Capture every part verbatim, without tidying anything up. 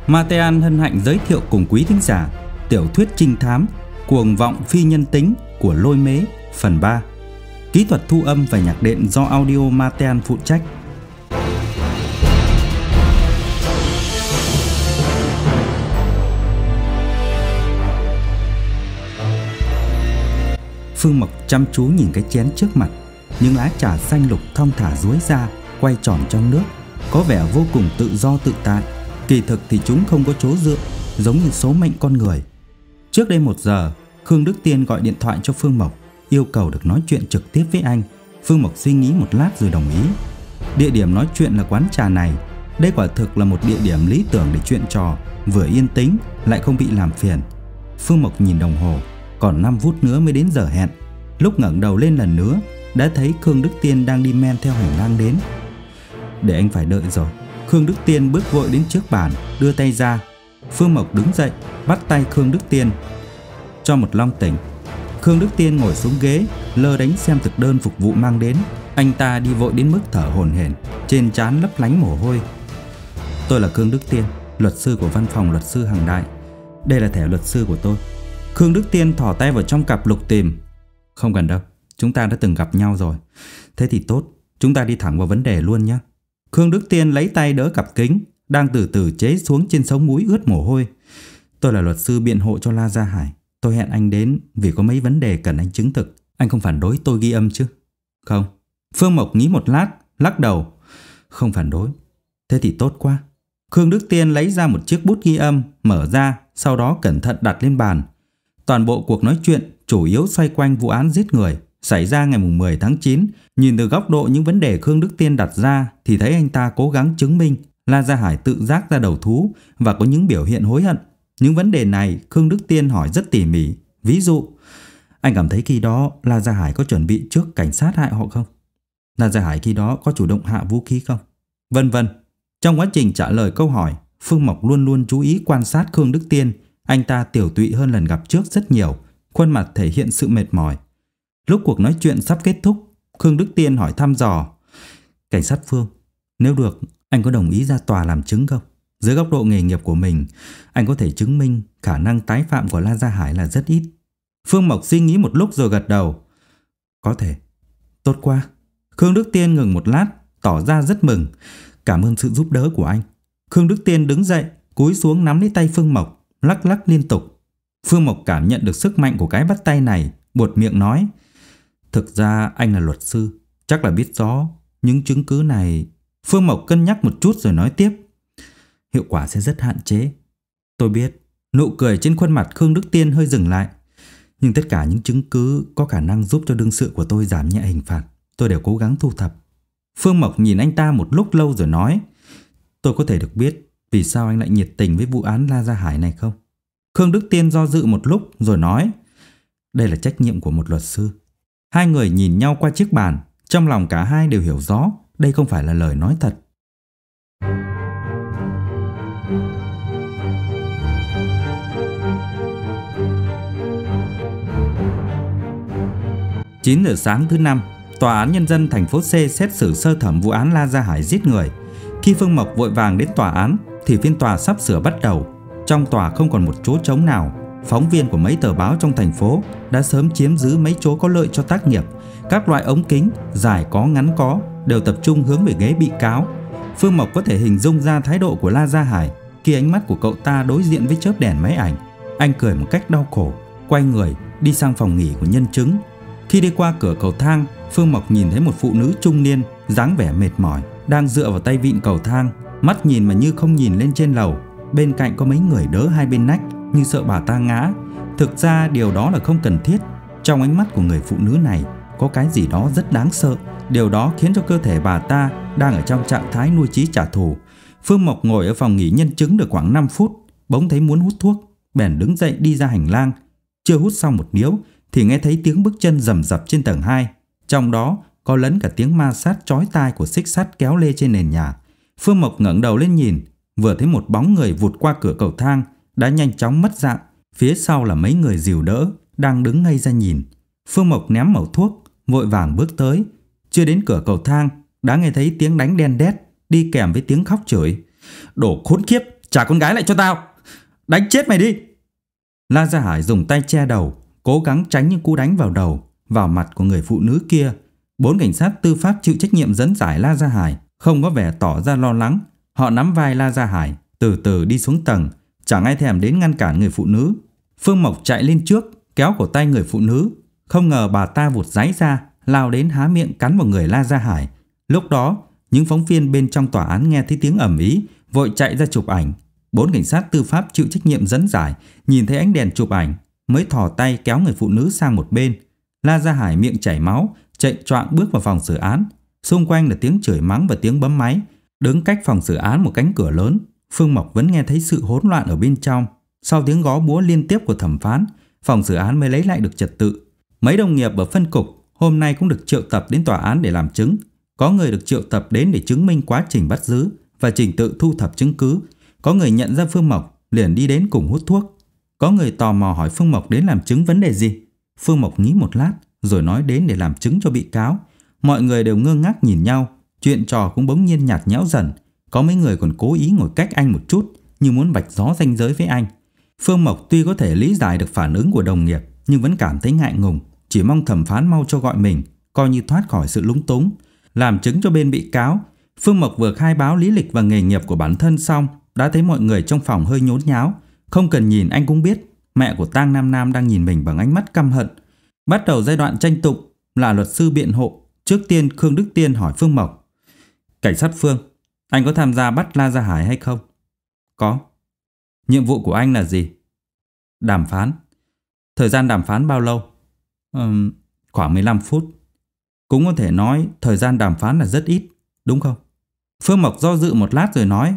Matean hân hạnh giới thiệu cùng quý thính giả tiểu thuyết trinh thám Cuồng vọng phi nhân tính của Lôi Mế phần ba. Kỹ thuật thu âm và nhạc đệm do Audio Matean phụ trách. Phương Mộc chăm chú nhìn cái chén trước mặt. Những lá trà xanh lục thong thả duỗi ra, quay tròn trong nước, có vẻ vô cùng tự do tự tại. Kỳ thực thì chúng không có chỗ dựa, giống như số mệnh con người. Trước đây một giờ, Khương Đức Tiên gọi điện thoại cho Phương Mộc, yêu cầu được nói chuyện trực tiếp với anh. Phương Mộc suy nghĩ một lát rồi đồng ý. Địa điểm nói chuyện là quán trà này. Đây quả thực là một địa điểm lý tưởng để chuyện trò, vừa yên tĩnh lại không bị làm phiền. Phương Mộc nhìn đồng hồ, còn năm phút nữa mới đến giờ hẹn. Lúc ngẩng đầu lên lần nữa, đã thấy Khương Đức Tiên đang đi men theo hành lang đến. Để anh phải đợi rồi. Khương Đức Tiên bước vội đến trước bàn, đưa tay ra. Phương Mộc đứng dậy, bắt tay Khương Đức Tiên. Cho một long tỉnh. Khương Đức Tiên ngồi xuống ghế, lơ đánh xem thực đơn phục vụ mang đến. Anh ta đi vội đến mức thở hổn hển, trên trán lấp lánh mồ hôi. Tôi là Khương Đức Tiên, luật sư của văn phòng luật sư Hằng Đại. Đây là thẻ luật sư của tôi. Khương Đức Tiên thò tay vào trong cặp lục tìm. Không cần đâu, chúng ta đã từng gặp nhau rồi. Thế thì tốt, chúng ta đi thẳng vào vấn đề luôn nhé. Khương Đức Tiên lấy tay đỡ cặp kính, đang từ từ chế xuống trên sống mũi ướt mồ hôi. Tôi là luật sư biện hộ cho La Gia Hải. Tôi hẹn anh đến vì có mấy vấn đề cần anh chứng thực. Anh không phản đối tôi ghi âm chứ? Không. Phương Mộc nghĩ một lát, lắc đầu. Không phản đối. Thế thì tốt quá. Khương Đức Tiên lấy ra một chiếc bút ghi âm, mở ra, sau đó cẩn thận đặt lên bàn. Toàn bộ cuộc nói chuyện chủ yếu xoay quanh vụ án giết người xảy ra ngày mười tháng chín. Nhìn từ góc độ những vấn đề Khương Đức Tiên đặt ra thì thấy anh ta cố gắng chứng minh La Gia Hải tự giác ra đầu thú và có những biểu hiện hối hận. Những vấn đề này Khương Đức Tiên hỏi rất tỉ mỉ. Ví dụ, anh cảm thấy khi đó La Gia Hải có chuẩn bị trước cảnh sát hại họ không? La Gia Hải khi đó có chủ động hạ vũ khí không? Vân vân. Trong quá trình trả lời câu hỏi, Phương Mộc luôn luôn chú ý quan sát Khương Đức Tiên. Anh ta tiểu tụy hơn lần gặp trước rất nhiều, khuôn mặt thể hiện sự mệt mỏi. Lúc cuộc nói chuyện sắp kết thúc, Khương Đức Tiên hỏi thăm dò. Cảnh sát Phương, nếu được, anh có đồng ý ra tòa làm chứng không? Dưới góc độ nghề nghiệp của mình, anh có thể chứng minh khả năng tái phạm của La Gia Hải là rất ít. Phương Mộc suy nghĩ một lúc rồi gật đầu. Có thể. Tốt quá. Khương Đức Tiên ngừng một lát, tỏ ra rất mừng. Cảm ơn sự giúp đỡ của anh. Khương Đức Tiên đứng dậy, cúi xuống nắm lấy tay Phương Mộc, lắc lắc liên tục. Phương Mộc cảm nhận được sức mạnh của cái bắt tay này, buột miệng nói. Thực ra anh là luật sư, chắc là biết rõ những chứng cứ này. Phương Mộc cân nhắc một chút rồi nói tiếp. Hiệu quả sẽ rất hạn chế. Tôi biết. Nụ cười trên khuôn mặt Khương Đức Tiên hơi dừng lại. Nhưng tất cả những chứng cứ có khả năng giúp cho đương sự của tôi giảm nhẹ hình phạt, tôi đều cố gắng thu thập. Phương Mộc nhìn anh ta một lúc lâu rồi nói. Tôi có thể được biết vì sao anh lại nhiệt tình với vụ án La Gia Hải này không? Khương Đức Tiên do dự một lúc rồi nói. Đây là trách nhiệm của một luật sư. Hai người nhìn nhau qua chiếc bàn, trong lòng cả hai đều hiểu rõ đây không phải là lời nói thật. chín giờ sáng thứ năm, Tòa án Nhân dân thành phố C xét xử sơ thẩm vụ án La Gia Hải giết người. Khi Phương Mộc vội vàng đến tòa án thì phiên tòa sắp sửa bắt đầu. Trong tòa không còn một chỗ trống nào. Phóng viên của mấy tờ báo trong thành phố đã sớm chiếm giữ mấy chỗ có lợi cho tác nghiệp. Các loại ống kính, dài có ngắn có, đều tập trung hướng về ghế bị cáo. Phương Mộc có thể hình dung ra thái độ của La Gia Hải khi ánh mắt của cậu ta đối diện với chớp đèn máy ảnh. Anh cười một cách đau khổ, quay người đi sang phòng nghỉ của nhân chứng. Khi đi qua cửa cầu thang, Phương Mộc nhìn thấy một phụ nữ trung niên, dáng vẻ mệt mỏi, đang dựa vào tay vịn cầu thang, mắt nhìn mà như không nhìn lên trên lầu. Bên cạnh có mấy người đỡ hai bên nách, như sợ bà ta ngã. Thực ra điều đó là không cần thiết. Trong ánh mắt của người phụ nữ này có cái gì đó rất đáng sợ. Điều đó khiến cho cơ thể bà ta đang ở trong trạng thái nuôi chí trả thù. Phương Mộc ngồi ở phòng nghỉ nhân chứng được khoảng năm phút, bỗng thấy muốn hút thuốc, bèn đứng dậy đi ra hành lang. Chưa hút xong một điếu thì nghe thấy tiếng bước chân rầm rập trên tầng hai. Trong đó có lẫn cả tiếng ma sát chói tai của xích sắt kéo lê trên nền nhà. Phương Mộc ngẩng đầu lên nhìn, vừa thấy một bóng người vụt qua cửa cầu thang, đã nhanh chóng mất dạng. Phía sau là mấy người dìu đỡ, đang đứng ngây ra nhìn. Phương Mộc ném mẩu thuốc, vội vàng bước tới. Chưa đến cửa cầu thang, đã nghe thấy tiếng đánh đen đét, đi kèm với tiếng khóc chửi. Đồ khốn kiếp, Trả con gái lại cho tao. Đánh chết mày đi. La Gia Hải dùng tay che đầu, cố gắng tránh những cú đánh vào đầu, vào mặt của người phụ nữ kia. Bốn cảnh sát tư pháp chịu trách nhiệm dẫn giải La Gia Hải không có vẻ tỏ ra lo lắng. Họ nắm vai La Gia Hải từ từ đi xuống tầng, chẳng ai thèm đến ngăn cản người phụ nữ. Phương Mộc chạy lên trước, kéo cổ tay người phụ nữ. Không ngờ bà ta vụt giãy ra, lao đến há miệng cắn vào người La Gia Hải. Lúc đó, những phóng viên bên trong tòa án nghe thấy tiếng ầm ĩ, vội chạy ra chụp ảnh. Bốn cảnh sát tư pháp chịu trách nhiệm dẫn giải nhìn thấy ánh đèn chụp ảnh, mới thò tay kéo người phụ nữ sang một bên. La Gia Hải miệng chảy máu, chạy choạng bước vào phòng xử án. Xung quanh là tiếng chửi mắng và tiếng bấm máy. Đứng cách phòng xử án một cánh cửa lớn, Phương Mộc vẫn nghe thấy sự hỗn loạn ở bên trong. Sau tiếng gõ búa liên tiếp của thẩm phán, phòng xử án mới lấy lại được trật tự. Mấy đồng nghiệp ở phân cục hôm nay cũng được triệu tập đến tòa án để làm chứng. Có người được triệu tập đến để chứng minh quá trình bắt giữ và trình tự thu thập chứng cứ. Có người nhận ra Phương Mộc liền đi đến cùng hút thuốc. Có người tò mò hỏi Phương Mộc đến làm chứng vấn đề gì. Phương Mộc nghĩ một lát rồi nói đến để làm chứng cho bị cáo. Mọi người đều ngơ ngác nhìn nhau. Chuyện trò cũng bỗng nhiên nhạt nhẽo dần. Có mấy người còn cố ý ngồi cách anh một chút, như muốn vạch rõ ranh giới với anh. Phương Mộc tuy có thể lý giải được phản ứng của đồng nghiệp, nhưng vẫn cảm thấy ngại ngùng, chỉ mong thẩm phán mau cho gọi mình, coi như thoát khỏi sự lúng túng. Làm chứng cho bên bị cáo, Phương Mộc vừa khai báo lý lịch và nghề nghiệp của bản thân xong, đã thấy mọi người trong phòng hơi nhốn nháo. Không cần nhìn anh cũng biết mẹ của Tang Nam Nam đang nhìn mình bằng ánh mắt căm hận. Bắt đầu giai đoạn tranh tụng là luật sư biện hộ. Trước tiên Khương Đức Tiên hỏi Phương Mộc: Cảnh sát Phương, anh có tham gia bắt La Gia Hải hay không? Có. Nhiệm vụ của anh là gì? Đàm phán. Thời gian đàm phán bao lâu? Uhm, khoảng mười lăm phút. Cũng có thể nói thời gian đàm phán là rất ít, đúng không? Phương Mộc do dự một lát rồi nói: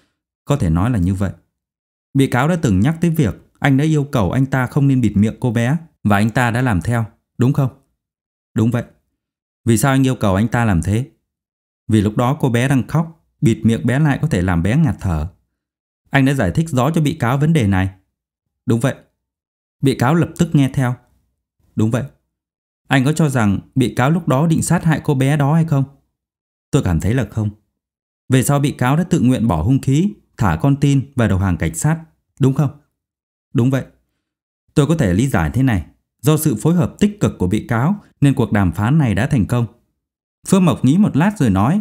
Có thể nói là như vậy. Bị cáo đã từng nhắc tới việc anh đã yêu cầu anh ta không nên bịt miệng cô bé, và anh ta đã làm theo, đúng không? Đúng vậy. Vì sao anh yêu cầu anh ta làm thế? Vì lúc đó cô bé đang khóc, bịt miệng bé lại có thể làm bé ngạt thở. Anh đã giải thích rõ cho bị cáo vấn đề này. Đúng vậy. Bị cáo lập tức nghe theo. Đúng vậy. Anh có cho rằng bị cáo lúc đó định sát hại cô bé đó hay không? Tôi cảm thấy là không. Về sau bị cáo đã tự nguyện bỏ hung khí, thả con tin và đầu hàng cảnh sát, đúng không? Đúng vậy. Tôi có thể lý giải thế này. Do sự phối hợp tích cực của bị cáo nên cuộc đàm phán này đã thành công. Phương Mộc nghĩ một lát rồi nói: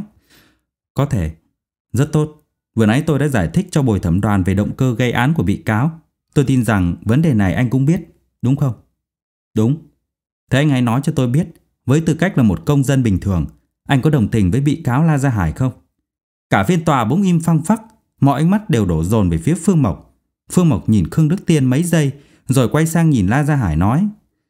Có thể. Rất tốt. Vừa nãy tôi đã giải thích cho bồi thẩm đoàn về động cơ gây án của bị cáo. Tôi tin rằng vấn đề này anh cũng biết, đúng không? Đúng. Thế anh hãy nói cho tôi biết, với tư cách là một công dân bình thường, anh có đồng tình với bị cáo La Gia Hải không? Cả phiên tòa bỗng im phăng phắc, mọi ánh mắt đều đổ dồn về phía Phương Mộc. Phương Mộc nhìn Khương Đức Tiên mấy giây, rồi quay sang nhìn La Gia Hải nói: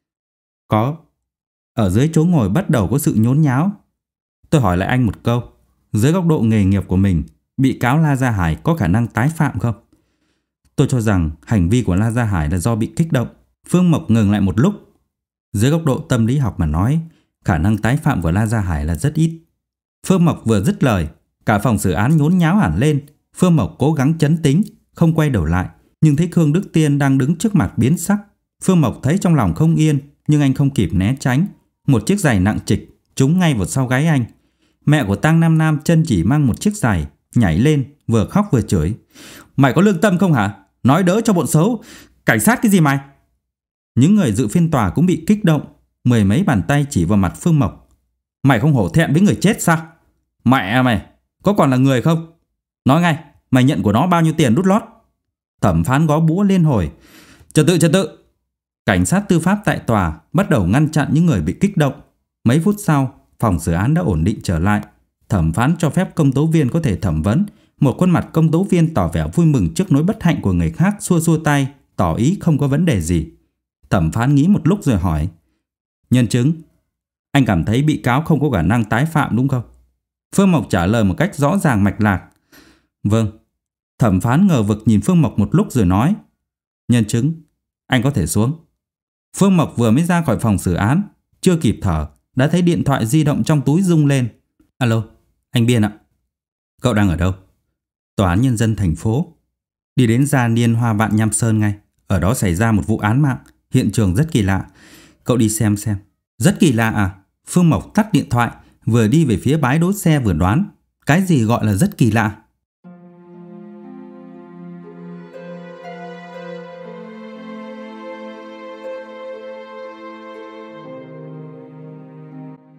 Có. Ở dưới chỗ ngồi bắt đầu có sự nhốn nháo. Tôi hỏi lại anh một câu, dưới góc độ nghề nghiệp của mình, bị cáo La Gia Hải có khả năng tái phạm không? Tôi cho rằng hành vi của La Gia Hải là do bị kích động. Phương Mộc ngừng lại một lúc. Dưới góc độ tâm lý học mà nói, khả năng tái phạm của La Gia Hải là rất ít. Phương Mộc vừa dứt lời, cả phòng xử án nhốn nháo hẳn lên. Phương Mộc cố gắng trấn tĩnh, không quay đầu lại, nhưng thấy Khương Đức Tiên đang đứng trước mặt biến sắc. Phương Mộc thấy trong lòng không yên, nhưng anh không kịp né tránh. Một chiếc giày nặng trịch trúng ngay vào sau gáy anh. Mẹ của Tang Nam Nam chân chỉ mang một chiếc giày, nhảy lên vừa khóc vừa chửi: Mày có lương tâm không hả? Nói đỡ cho bọn xấu. Cảnh sát cái gì mày? Những người dự phiên tòa cũng bị kích động. Mười mấy bàn tay chỉ vào mặt Phương Mộc. Mày không hổ thẹn với người chết sao? Mẹ mày, có còn là người không? Nói ngay, mày nhận của nó bao nhiêu tiền đút lót? Thẩm phán gõ búa liên hồi: Trật tự, trật tự. Cảnh sát tư pháp tại tòa bắt đầu ngăn chặn những người bị kích động. Mấy phút sau, phòng xử án đã ổn định trở lại. Thẩm phán cho phép công tố viên có thể thẩm vấn. Một khuôn mặt công tố viên tỏ vẻ vui mừng trước nỗi bất hạnh của người khác, xua xua tay, tỏ ý không có vấn đề gì. Thẩm phán nghĩ một lúc rồi hỏi: Nhân chứng, anh cảm thấy bị cáo không có khả năng tái phạm đúng không? Phương Mộc trả lời một cách rõ ràng mạch lạc: Vâng. Thẩm phán ngờ vực nhìn Phương Mộc một lúc rồi nói: Nhân chứng, anh có thể xuống. Phương Mộc vừa mới ra khỏi phòng xử án, chưa kịp thở đã thấy điện thoại di động trong túi rung lên. Alo, anh Biên ạ. Cậu đang ở đâu? Tòa án nhân dân thành phố. Đi đến Gia Niên Hoa Vạn Nham Sơn ngay. Ở đó xảy ra một vụ án mạng, hiện trường rất kỳ lạ. Cậu đi xem xem. Rất kỳ lạ à? Phương Mộc tắt điện thoại, vừa đi về phía bãi đỗ xe vừa đoán. Cái gì gọi là rất kỳ lạ?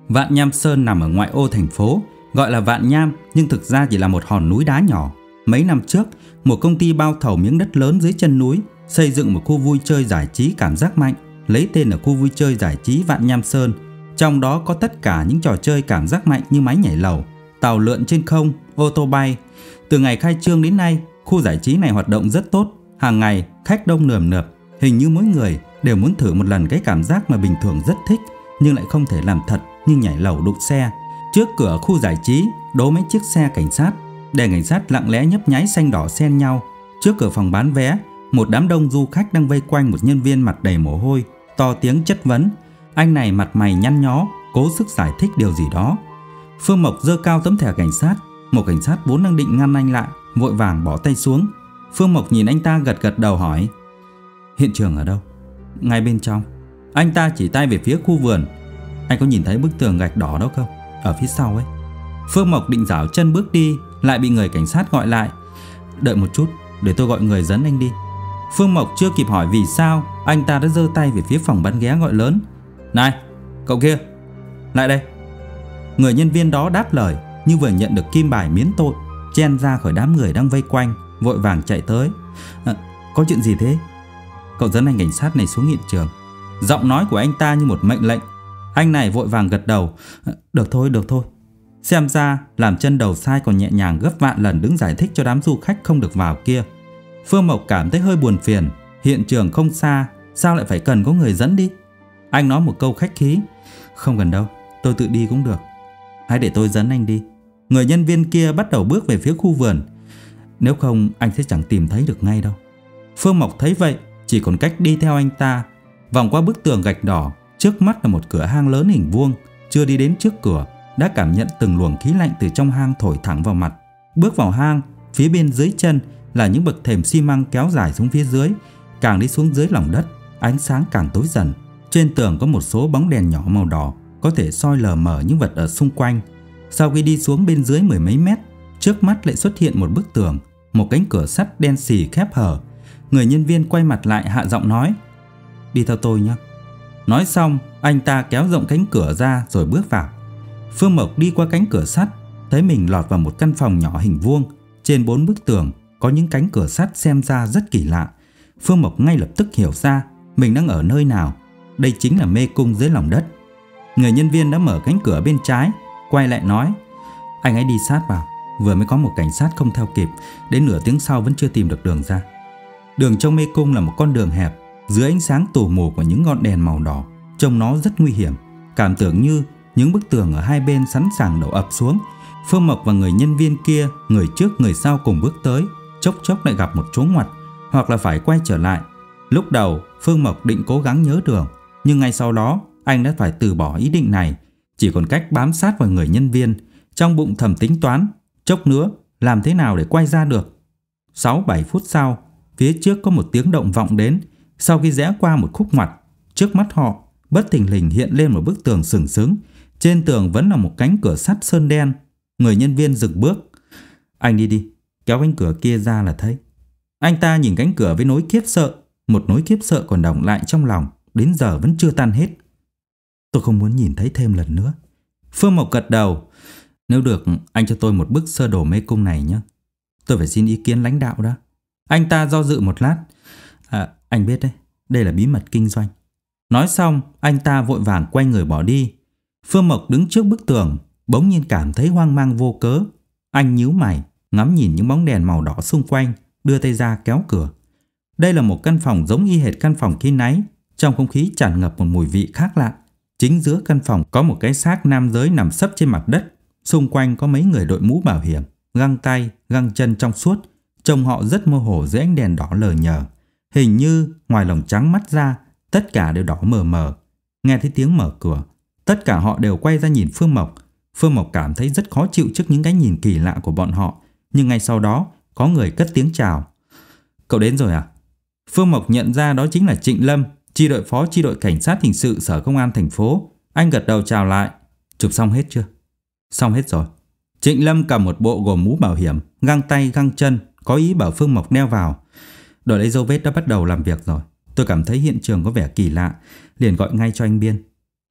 Vạn Nham Sơn nằm ở ngoại ô thành phố, gọi là Vạn Nham nhưng thực ra chỉ là một hòn núi đá nhỏ. Mấy năm trước, một công ty bao thầu miếng đất lớn dưới chân núi, xây dựng một khu vui chơi giải trí cảm giác mạnh, lấy tên là khu vui chơi giải trí Vạn Nham Sơn. Trong đó có tất cả những trò chơi cảm giác mạnh như máy nhảy lầu, tàu lượn trên không, ô tô bay. Từ ngày khai trương đến nay, khu giải trí này hoạt động rất tốt. Hàng ngày, khách đông nườm nượp. Hình như mỗi người đều muốn thử một lần cái cảm giác mà bình thường rất thích, nhưng lại không thể làm thật, như nhảy lầu đụng xe. Trước cửa khu giải trí đỗ mấy chiếc xe cảnh sát. Đèn cảnh sát lặng lẽ nhấp nháy xanh đỏ xen nhau. Trước cửa phòng bán vé, một đám đông du khách đang vây quanh một nhân viên mặt đầy mồ hôi, to tiếng chất vấn. Anh này mặt mày nhăn nhó, cố sức giải thích điều gì đó. Phương Mộc giơ cao tấm thẻ cảnh sát. Một cảnh sát vốn đang định ngăn anh lại, vội vàng bỏ tay xuống. Phương Mộc nhìn anh ta gật gật đầu hỏi: Hiện trường ở đâu? Ngay bên trong. Anh ta chỉ tay về phía khu vườn. Anh có nhìn thấy bức tường gạch đỏ đó không? Ở phía sau ấy. Phương Mộc định giảo chân bước đi, lại bị người cảnh sát gọi lại. Đợi một chút, để tôi gọi người dẫn anh đi. Phương Mộc chưa kịp hỏi vì sao, anh ta đã giơ tay về phía phòng bán vé gọi lớn: Này, cậu kia, lại đây. Người nhân viên đó đáp lời, nhưng vừa nhận được kim bài miễn tội, chen ra khỏi đám người đang vây quanh, vội vàng chạy tới. À, có chuyện gì thế? Cậu dẫn anh cảnh sát này xuống hiện trường. Giọng nói của anh ta như một mệnh lệnh. Anh này vội vàng gật đầu. À, được thôi, được thôi. Xem ra làm chân đầu sai còn nhẹ nhàng gấp vạn lần đứng giải thích cho đám du khách không được vào kia. Phương Mộc cảm thấy hơi buồn phiền. Hiện trường không xa, sao lại phải cần có người dẫn đi? Anh nói một câu khách khí: Không cần đâu, tôi tự đi cũng được. Hãy để tôi dẫn anh đi. Người nhân viên kia bắt đầu bước về phía khu vườn. Nếu không anh sẽ chẳng tìm thấy được ngay đâu. Phương Mộc thấy vậy, chỉ còn cách đi theo anh ta. Vòng qua bức tường gạch đỏ, trước mắt là một cửa hang lớn hình vuông. Chưa đi đến trước cửa, đã cảm nhận từng luồng khí lạnh từ trong hang thổi thẳng vào mặt. Bước vào hang, phía bên dưới chân là những bậc thềm xi măng kéo dài xuống phía dưới. Càng đi xuống dưới lòng đất, ánh sáng càng tối dần. Trên tường có một số bóng đèn nhỏ màu đỏ, có thể soi lờ mờ những vật ở xung quanh. Sau khi đi xuống bên dưới mười mấy mét, trước mắt lại xuất hiện một bức tường, một cánh cửa sắt đen xì khép hở. Người nhân viên quay mặt lại hạ giọng nói: Đi theo tôi nhé. Nói xong, anh ta kéo rộng cánh cửa ra rồi bước vào. Phương Mộc đi qua cánh cửa sắt, thấy mình lọt vào một căn phòng nhỏ hình vuông. Trên bốn bức tường có những cánh cửa sắt xem ra rất kỳ lạ. Phương Mộc ngay lập tức hiểu ra mình đang ở nơi nào. Đây chính là mê cung dưới lòng đất. Người nhân viên đã mở cánh cửa bên trái, quay lại nói: Anh hãy đi sát vào. Vừa mới có một cảnh sát không theo kịp, đến nửa tiếng sau vẫn chưa tìm được đường ra. Đường trong mê cung là một con đường hẹp, dưới ánh sáng tù mù của những ngọn đèn màu đỏ, trông nó rất nguy hiểm. Cảm tưởng như những bức tường ở hai bên sẵn sàng đổ ập xuống. Phương Mộc và người nhân viên kia, người trước người sau cùng bước tới, chốc chốc lại gặp một chỗ ngoặt, hoặc là phải quay trở lại. Lúc đầu Phương Mộc định cố gắng nhớ đường, nhưng ngay sau đó anh đã phải từ bỏ ý định này. Chỉ còn cách bám sát vào người nhân viên, trong bụng thầm tính toán chốc nữa làm thế nào để quay ra được. Sáu bảy phút sau, phía trước có một tiếng động vọng đến. Sau khi rẽ qua một khúc ngoặt, trước mắt họ bất thình lình hiện lên một bức tường sừng sững. Trên tường vẫn là một cánh cửa sắt sơn đen. Người nhân viên dừng bước. Anh đi đi, kéo cánh cửa kia ra là thấy. Anh ta nhìn cánh cửa với nỗi khiếp sợ. Một nỗi khiếp sợ còn đọng lại trong lòng, đến giờ vẫn chưa tan hết. Tôi không muốn nhìn thấy thêm lần nữa. Phương Mộc gật đầu. Nếu được, anh cho tôi một bức sơ đồ mê cung này nhé. Tôi phải xin ý kiến lãnh đạo đó. Anh ta do dự một lát. À, anh biết đấy, đây là bí mật kinh doanh. Nói xong, anh ta vội vàng quay người bỏ đi. Phương Mộc đứng trước bức tường, bỗng nhiên cảm thấy hoang mang vô cớ. Anh nhíu mày, ngắm nhìn những bóng đèn màu đỏ xung quanh, đưa tay ra kéo cửa. Đây là một căn phòng giống y hệt căn phòng khi nãy. Trong không khí tràn ngập một mùi vị khác lạ. Chính giữa căn phòng có một cái xác nam giới nằm sấp trên mặt đất. Xung quanh có mấy người đội mũ bảo hiểm, găng tay, găng chân trong suốt. Trông họ rất mơ hồ dưới ánh đèn đỏ lờ nhờ. Hình như ngoài lồng trắng mắt ra, tất cả đều đỏ mờ mờ. Nghe thấy tiếng mở cửa, tất cả họ đều quay ra nhìn Phương Mộc. Phương Mộc cảm thấy rất khó chịu trước những cái nhìn kỳ lạ của bọn họ. Nhưng ngay sau đó, có người cất tiếng chào. Cậu đến rồi à? Phương Mộc nhận ra đó chính là Trịnh Lâm, chi đội phó chi đội cảnh sát hình sự sở công an thành phố. Anh gật đầu chào lại. Chụp xong hết chưa? Xong hết rồi. Trịnh Lâm cầm một bộ gồm mũ bảo hiểm, găng tay, găng chân, có ý bảo Phương Mộc đeo vào. Đội lấy dấu vết đã bắt đầu làm việc rồi. Tôi cảm thấy hiện trường có vẻ kỳ lạ, liền gọi ngay cho anh Biên.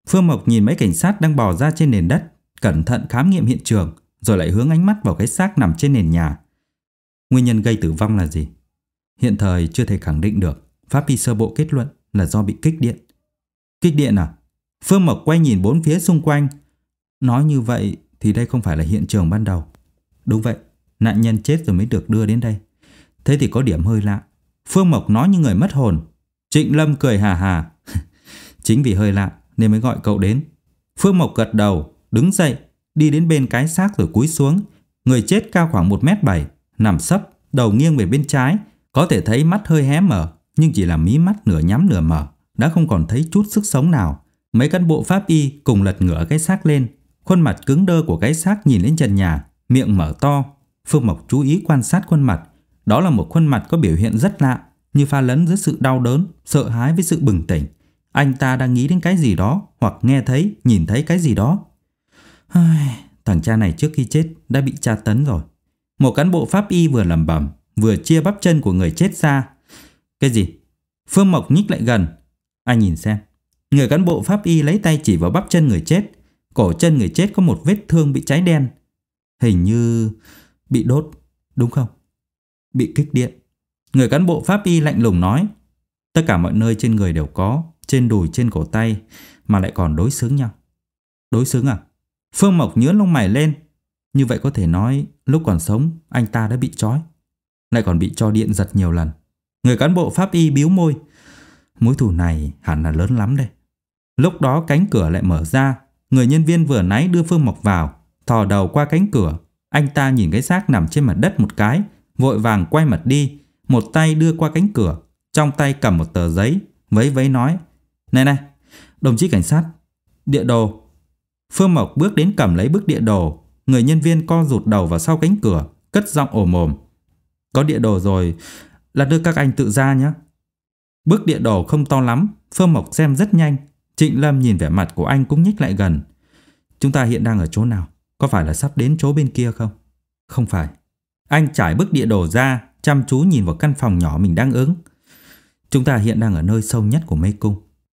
Phương Mộc nhìn mấy cảnh sát đang bò ra trên nền đất, cẩn thận khám nghiệm hiện trường, rồi lại hướng ánh mắt vào cái xác nằm trên nền nhà. Nguyên nhân gây tử vong là gì? Hiện thời chưa thể khẳng định được. Pháp y sơ bộ kết luận là do bị kích điện. Kích điện à? Phương Mộc quay nhìn bốn phía xung quanh. Nói như vậy thì đây không phải là hiện trường ban đầu. Đúng vậy, nạn nhân chết rồi mới được đưa đến đây. Thế thì có điểm hơi lạ. Phương Mộc nói như người mất hồn. Trịnh Lâm cười hà hà. Chính vì hơi lạ nên mới gọi cậu đến. Phương Mộc gật đầu, đứng dậy, đi đến bên cái xác rồi cúi xuống. Người chết cao khoảng một mét bảy, nằm sấp, đầu nghiêng về bên trái. Có thể thấy mắt hơi hé mở, nhưng chỉ là mí mắt nửa nhắm nửa mở, đã không còn thấy chút sức sống nào. Mấy cán bộ pháp y cùng lật ngửa cái xác lên. Khuôn mặt cứng đơ của cái xác nhìn lên trần nhà, miệng mở to. Phương Mộc chú ý quan sát khuôn mặt. Đó là một khuôn mặt có biểu hiện rất lạ, như pha lẫn giữa sự đau đớn, sợ hãi với sự bừng tỉnh. Anh ta đang nghĩ đến cái gì đó, hoặc nghe thấy, nhìn thấy cái gì đó. Thằng cha này trước khi chết đã bị tra tấn rồi. Một cán bộ pháp y vừa lẩm bẩm, vừa chia bắp chân của người chết ra. Cái gì? Phương Mộc nhích lại gần. Anh nhìn xem. Người cán bộ pháp y lấy tay chỉ vào bắp chân người chết. Cổ chân người chết có một vết thương bị cháy đen. Hình như bị đốt, đúng không? Bị kích điện. Người cán bộ pháp y lạnh lùng nói. Tất cả mọi nơi trên người đều có, trên đùi, trên cổ tay, mà lại còn đối xứng nhau. Đối xứng à? Phương Mộc nhướng lông mày lên. Như vậy có thể nói lúc còn sống anh ta đã bị trói, lại còn bị cho điện giật nhiều lần. Người cán bộ pháp y bĩu môi. Mối thù này hẳn là lớn lắm đây. Lúc đó cánh cửa lại mở ra. Người nhân viên vừa nãy đưa Phương Mộc vào thò đầu qua cánh cửa. Anh ta nhìn cái xác nằm trên mặt đất một cái, vội vàng quay mặt đi, một tay đưa qua cánh cửa, trong tay cầm một tờ giấy, vấy vấy nói. Này này, đồng chí cảnh sát, địa đồ. Phương Mộc bước đến cầm lấy bức địa đồ. Người nhân viên co rụt đầu vào sau cánh cửa, cất giọng ồm ồm. Có địa đồ rồi, là đưa các anh tự ra nhé. Bức địa đồ không to lắm, Phương Mộc xem rất nhanh. Trịnh Lâm nhìn vẻ mặt của anh cũng nhích lại gần. Chúng ta hiện đang ở chỗ nào? Có phải là sắp đến chỗ bên kia không? Không phải. Anh trải bức địa đồ ra, chăm chú nhìn vào căn phòng nhỏ mình đang ứng. Chúng ta hiện đang ở nơi sâu nhất của mê cung.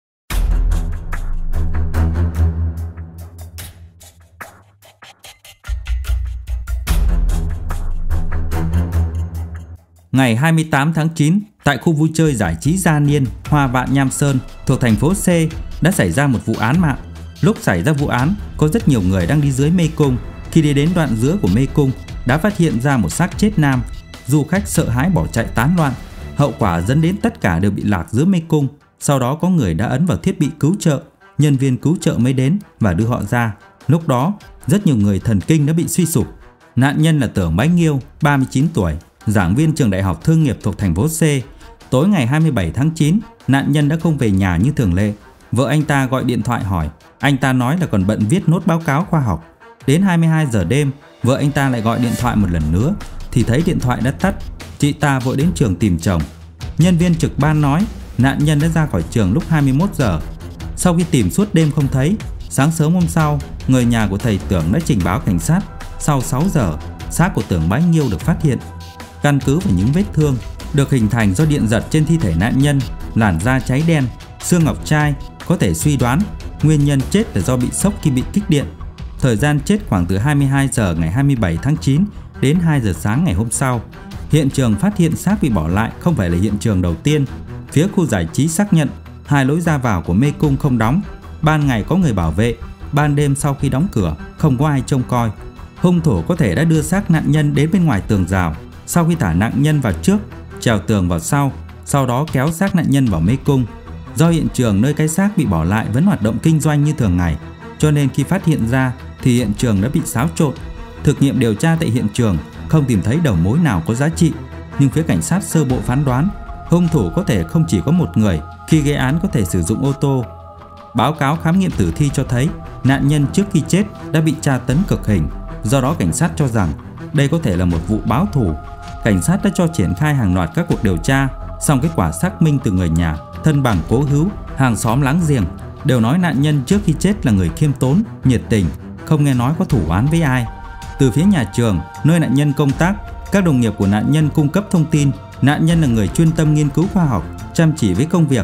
Ngày hai mươi tám tháng chín, tại khu vui chơi giải trí Gia Niên, Hoa Vạn Nham Sơn thuộc thành phố C đã xảy ra một vụ án mạng. Lúc xảy ra vụ án, có rất nhiều người đang đi dưới mê cung. Khi đi đến đoạn giữa của mê cung, đã phát hiện ra một xác chết nam. Du khách sợ hãi bỏ chạy tán loạn. Hậu quả dẫn đến tất cả đều bị lạc giữa mê cung. Sau đó có người đã ấn vào thiết bị cứu trợ. Nhân viên cứu trợ mới đến và đưa họ ra. Lúc đó, rất nhiều người thần kinh đã bị suy sụp. Nạn nhân là Tưởng Bá Nghiêu, ba mươi chín tuổi, giảng viên trường đại học thương nghiệp thuộc thành phố C. Tối ngày hai mươi bảy tháng chín, nạn nhân đã không về nhà như thường lệ. Vợ anh ta gọi điện thoại hỏi, anh ta nói là còn bận viết nốt báo cáo khoa học. Đến hai mươi hai giờ đêm, vợ anh ta lại gọi điện thoại một lần nữa, thì thấy điện thoại đã tắt. Chị ta vội đến trường tìm chồng. Nhân viên trực ban nói nạn nhân đã ra khỏi trường lúc hai mươi mốt giờ. Sau khi tìm suốt đêm không thấy, sáng sớm hôm sau, người nhà của thầy Tưởng đã trình báo cảnh sát. Sau sáu giờ, xác của Tưởng Bá Nghiêu được phát hiện. Căn cứ vào những vết thương được hình thành do điện giật trên thi thể nạn nhân, làn da cháy đen, xương ngọc trai, có thể suy đoán nguyên nhân chết là do bị sốc khi bị kích điện. Thời gian chết khoảng từ hai mươi hai giờ ngày hai mươi bảy tháng chín đến hai giờ sáng ngày hôm sau. Hiện trường phát hiện xác bị bỏ lại không phải là hiện trường đầu tiên. Phía khu giải trí xác nhận hai lối ra vào của mê cung không đóng. Ban ngày có người bảo vệ, ban đêm sau khi đóng cửa không có ai trông coi. Hung thủ có thể đã đưa xác nạn nhân đến bên ngoài tường rào. Sau khi thả nạn nhân vào trước, trèo tường vào sau, sau đó kéo xác nạn nhân vào mê cung. Do hiện trường nơi cái xác bị bỏ lại vẫn hoạt động kinh doanh như thường ngày, cho nên khi phát hiện ra thì hiện trường đã bị xáo trộn. Thực nghiệm điều tra tại hiện trường không tìm thấy đầu mối nào có giá trị, nhưng phía cảnh sát sơ bộ phán đoán hung thủ có thể không chỉ có một người, khi gây án có thể sử dụng ô tô. Báo cáo khám nghiệm tử thi cho thấy nạn nhân trước khi chết đã bị tra tấn cực hình, do đó cảnh sát cho rằng đây có thể là một vụ báo thù. Cảnh sát đã cho triển khai hàng loạt các cuộc điều tra, song kết quả xác minh từ người nhà, thân bằng cố hữu, hàng xóm láng giềng đều nói nạn nhân trước khi chết là người khiêm tốn, nhiệt tình, không nghe nói có thủ án với ai. Từ phía nhà trường, nơi nạn nhân công tác, các đồng nghiệp của nạn nhân cung cấp thông tin nạn nhân là người chuyên tâm nghiên cứu khoa học, chăm chỉ với công việc.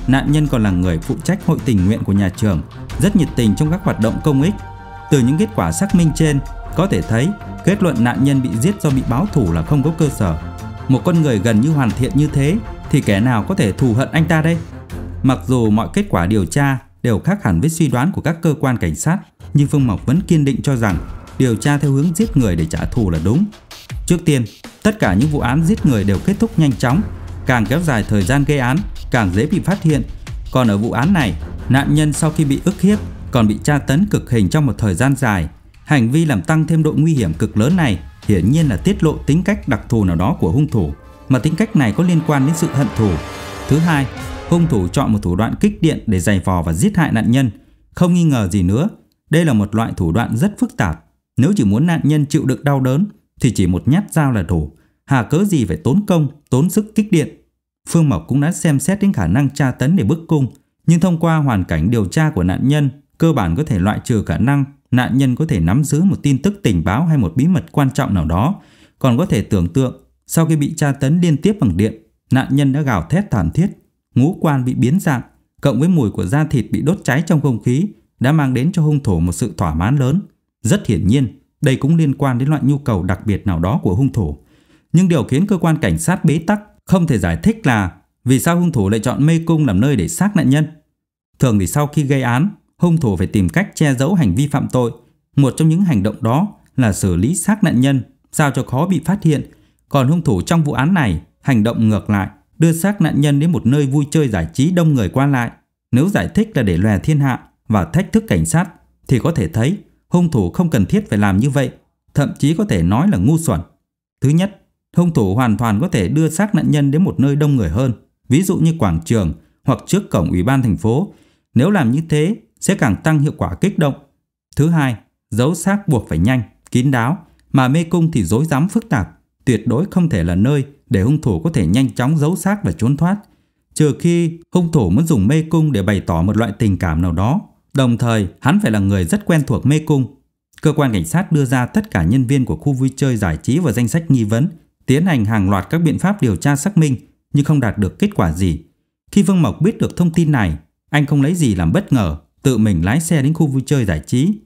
nạn nhân còn là người phụ trách hội tình nguyện của nhà trường, rất nhiệt tình trong các hoạt động công ích. Từ những kết quả xác minh trên, có thể thấy kết luận nạn nhân bị giết do bị báo thù là không có cơ sở. Một con người gần như hoàn thiện như thế thì kẻ nào có thể thù hận anh ta đây? Mặc dù mọi kết quả điều tra đều khác hẳn với suy đoán của các cơ quan cảnh sát, nhưng Phương Mộc vẫn kiên định cho rằng điều tra theo hướng giết người để trả thù là đúng. Trước tiên, tất cả những vụ án giết người đều kết thúc nhanh chóng, càng kéo dài thời gian gây án càng dễ bị phát hiện. Còn ở vụ án này, nạn nhân sau khi bị ức hiếp còn bị tra tấn cực hình trong một thời gian dài. Hành vi làm tăng thêm độ nguy hiểm cực lớn này hiển nhiên là tiết lộ tính cách đặc thù nào đó của hung thủ, mà tính cách này có liên quan đến sự hận thù. Thứ hai, hung thủ chọn một thủ đoạn kích điện để giày vò và giết hại nạn nhân. Không nghi ngờ gì nữa, đây là một loại thủ đoạn rất phức tạp. Nếu chỉ muốn nạn nhân chịu đựng đau đớn thì chỉ một nhát dao là đủ, hà cớ gì phải tốn công, tốn sức kích điện. Phương Mộc cũng đã xem xét đến khả năng tra tấn để bức cung, nhưng thông qua hoàn cảnh điều tra của nạn nhân, cơ bản có thể loại trừ khả năng nạn nhân có thể nắm giữ một tin tức tình báo hay một bí mật quan trọng nào đó. Còn có thể tưởng tượng, sau khi bị tra tấn liên tiếp bằng điện, nạn nhân đã gào thét thảm thiết, ngũ quan bị biến dạng, cộng với mùi của da thịt bị đốt cháy trong không khí đã mang đến cho hung thủ một sự thỏa mãn lớn. Rất hiển nhiên, đây cũng liên quan đến loại nhu cầu đặc biệt nào đó của hung thủ. Nhưng điều khiến cơ quan cảnh sát bế tắc không thể giải thích là vì sao hung thủ lại chọn mê cung làm nơi để xác nạn nhân. Thường thì sau khi gây án, hung thủ phải tìm cách che giấu hành vi phạm tội. Một trong những hành động đó là xử lý xác nạn nhân sao cho khó bị phát hiện. Còn hung thủ trong vụ án này hành động ngược lại, đưa xác nạn nhân đến một nơi vui chơi giải trí đông người qua lại. Nếu giải thích là để lòe thiên hạ và thách thức cảnh sát thì có thể thấy hung thủ không cần thiết phải làm như vậy, thậm chí có thể nói là ngu xuẩn. Thứ nhất, hung thủ hoàn toàn có thể đưa xác nạn nhân đến một nơi đông người hơn, ví dụ như quảng trường hoặc trước cổng ủy ban thành phố. Nếu làm như thế sẽ càng tăng hiệu quả kích động. Thứ hai, giấu xác buộc phải nhanh, kín đáo, mà mê cung thì rối rắm phức tạp, tuyệt đối không thể là nơi để hung thủ có thể nhanh chóng giấu xác và trốn thoát. Trừ khi hung thủ muốn dùng mê cung để bày tỏ một loại tình cảm nào đó, đồng thời hắn phải là người rất quen thuộc mê cung. Cơ quan cảnh sát đưa ra tất cả nhân viên của khu vui chơi giải trí vào danh sách nghi vấn, tiến hành hàng loạt các biện pháp điều tra xác minh nhưng không đạt được kết quả gì. Khi Phương Mộc biết được thông tin này, anh không lấy gì làm bất ngờ, tự mình lái xe đến khu vui chơi giải trí.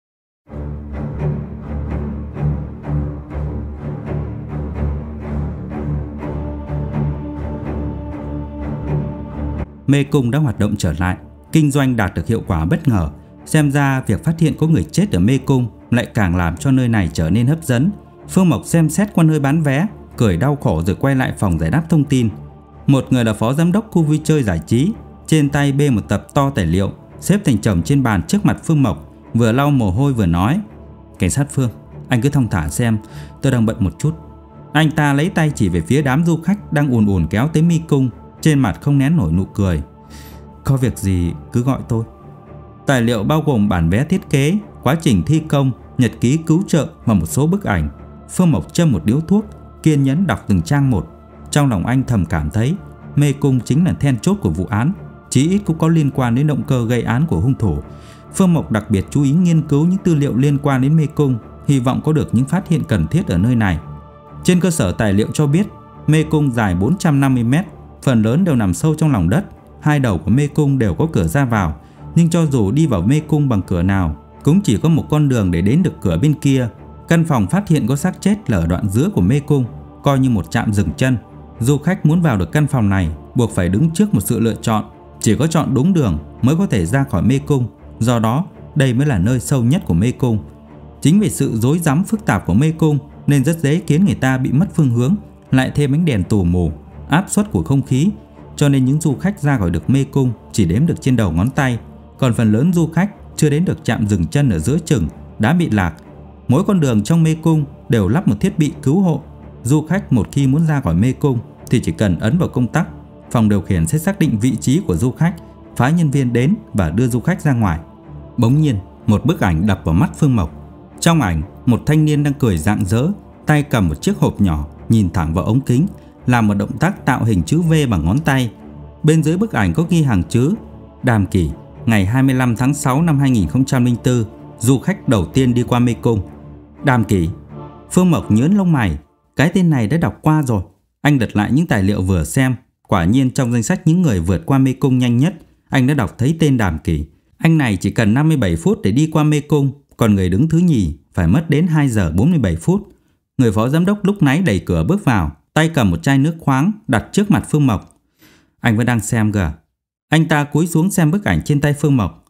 Mê cung đã hoạt động trở lại, kinh doanh đạt được hiệu quả bất ngờ. Xem ra việc phát hiện có người chết ở mê cung lại càng làm cho nơi này trở nên hấp dẫn. Phương Mộc xem xét qua nơi bán vé, cười đau khổ rồi quay lại phòng giải đáp thông tin. Một người là phó giám đốc khu vui chơi giải trí, trên tay bê một tập to tài liệu, xếp thành chồng trên bàn trước mặt Phương Mộc, vừa lau mồ hôi vừa nói: "Cảnh sát Phương, anh cứ thong thả xem, tôi đang bận một chút." Anh ta lấy tay chỉ về phía đám du khách đang ùn ùn kéo tới mê cung, trên mặt không nén nổi nụ cười. "Có việc gì cứ gọi tôi." Tài liệu bao gồm bản vé thiết kế, quá trình thi công, nhật ký cứu trợ và một số bức ảnh. Phương Mộc châm một điếu thuốc, kiên nhẫn đọc từng trang một. Trong lòng anh thầm cảm thấy mê cung chính là then chốt của vụ án, chí ít cũng có liên quan đến động cơ gây án của hung thủ. Phương Mộc đặc biệt chú ý nghiên cứu những tư liệu liên quan đến mê cung, hy vọng có được những phát hiện cần thiết ở nơi này. Trên cơ sở tài liệu cho biết, mê cung dài bốn trăm năm mươi mét, phần lớn đều nằm sâu trong lòng đất. Hai đầu của mê cung đều có cửa ra vào, nhưng cho dù đi vào mê cung bằng cửa nào, cũng chỉ có một con đường để đến được cửa bên kia. Căn phòng phát hiện có xác chết là ở đoạn giữa của mê cung, coi như một trạm dừng chân. Du khách muốn vào được căn phòng này buộc phải đứng trước một sự lựa chọn, chỉ có chọn đúng đường mới có thể ra khỏi mê cung. Do đó, đây mới là nơi sâu nhất của mê cung. Chính vì sự rối rắm phức tạp của mê cung nên rất dễ khiến người ta bị mất phương hướng, lại thêm ánh đèn tù mù, áp suất của không khí, cho nên những du khách ra khỏi được mê cung chỉ đếm được trên đầu ngón tay. Còn phần lớn du khách chưa đến được trạm dừng chân ở giữa chừng đã bị lạc. Mỗi con đường trong mê cung đều lắp một thiết bị cứu hộ. Du khách một khi muốn ra khỏi mê cung thì chỉ cần ấn vào công tắc, phòng điều khiển sẽ xác định vị trí của du khách, phái nhân viên đến và đưa du khách ra ngoài. Bỗng nhiên, một bức ảnh đập vào mắt Phương Mộc. Trong ảnh, một thanh niên đang cười rạng rỡ, tay cầm một chiếc hộp nhỏ, nhìn thẳng vào ống kính, làm một động tác tạo hình chữ V bằng ngón tay. Bên dưới bức ảnh có ghi hàng chữ: Đàm Kỷ, ngày hai mươi lăm tháng sáu năm hai nghìn không trăm lẻ bốn, du khách đầu tiên đi qua mê cung. Đàm Kỷ. Phương Mộc nhớn lông mày, cái tên này đã đọc qua rồi. Anh lật lại những tài liệu vừa xem, Quả nhiên trong danh sách những người vượt qua mê cung nhanh nhất, anh đã đọc thấy tên Đàm Kỷ. Anh này chỉ cần năm mươi bảy phút để đi qua mê cung, còn người đứng thứ nhì phải mất đến hai giờ bốn mươi bảy phút. Người phó giám đốc lúc nãy đẩy cửa bước vào, tay cầm một chai nước khoáng đặt trước mặt Phương Mộc. Anh vẫn đang xem kìa. Anh ta cúi xuống xem bức ảnh trên tay Phương Mộc.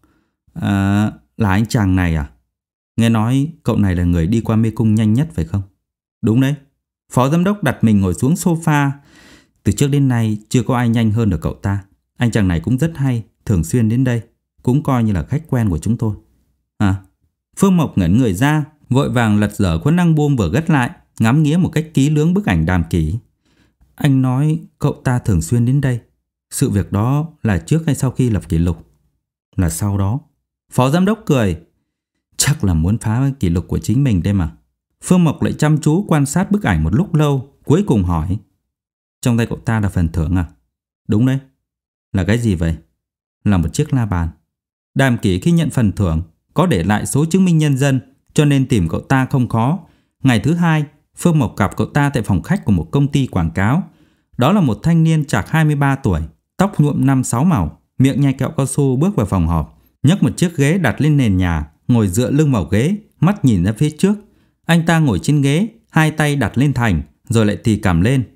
À, là anh chàng này à? Nghe nói cậu này là người đi qua mê cung nhanh nhất phải không? Đúng đấy. Phó giám đốc đặt mình ngồi xuống sofa. Từ trước đến nay chưa có ai nhanh hơn được cậu ta. Anh chàng này cũng rất hay, thường xuyên đến đây, cũng coi như là khách quen của chúng tôi. À? Phương Mộc ngẩn người ra, vội vàng lật dở cuốn album vừa gất lại, ngắm nghía một cách kỹ lưỡng bức ảnh Đàm Kỷ. Anh nói cậu ta thường xuyên đến đây. Sự việc đó là trước hay sau khi lập kỷ lục? Là sau đó. Phó giám đốc cười. Chắc là muốn phá kỷ lục của chính mình đây mà. Phương Mộc lại chăm chú quan sát bức ảnh một lúc lâu, cuối cùng hỏi. Trong tay cậu ta là phần thưởng à? Đúng đấy. Là cái gì vậy? Là một chiếc la bàn. Đàm Kỷ khi nhận phần thưởng có để lại số chứng minh nhân dân, cho nên tìm cậu ta không khó. Ngày thứ hai, Phương Mộc gặp cậu ta tại phòng khách của một công ty quảng cáo. Đó là một thanh niên chạc hai mươi ba tuổi, tóc nhuộm năm sáu màu, miệng nhai kẹo cao su, bước vào phòng họp, nhấc một chiếc ghế đặt lên nền nhà, ngồi dựa lưng vào ghế, mắt nhìn ra phía trước. Anh ta ngồi trên ghế, hai tay đặt lên thành, rồi lại tì cằm lên.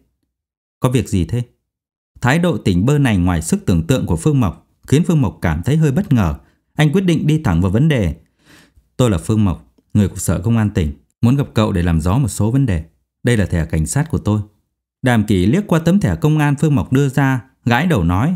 Có việc gì thế? Thái độ tỉnh bơ này ngoài sức tưởng tượng của Phương Mộc khiến Phương Mộc cảm thấy hơi bất ngờ. Anh quyết định đi thẳng vào vấn đề. Tôi là Phương Mộc, người của Sở Công an tỉnh, muốn gặp cậu để làm rõ một số vấn đề. Đây là thẻ cảnh sát của tôi. Đàm Kỷ liếc qua tấm thẻ công an Phương Mộc đưa ra, gãi đầu nói.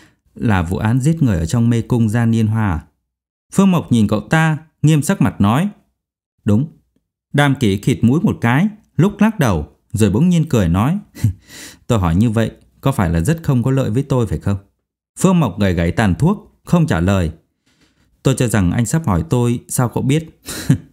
Là vụ án giết người ở trong mê cung Gia Niên Hoa à? Phương Mộc nhìn cậu ta, nghiêm sắc mặt nói. Đúng. Đàm Kỷ khịt mũi một cái, lúc lắc đầu, rồi bỗng nhiên cười nói. Tôi hỏi như vậy có phải là rất không có lợi với tôi phải không? Phương Mộc gẩy gẩy tàn thuốc, không trả lời. Tôi cho rằng anh sắp hỏi tôi sao cậu biết.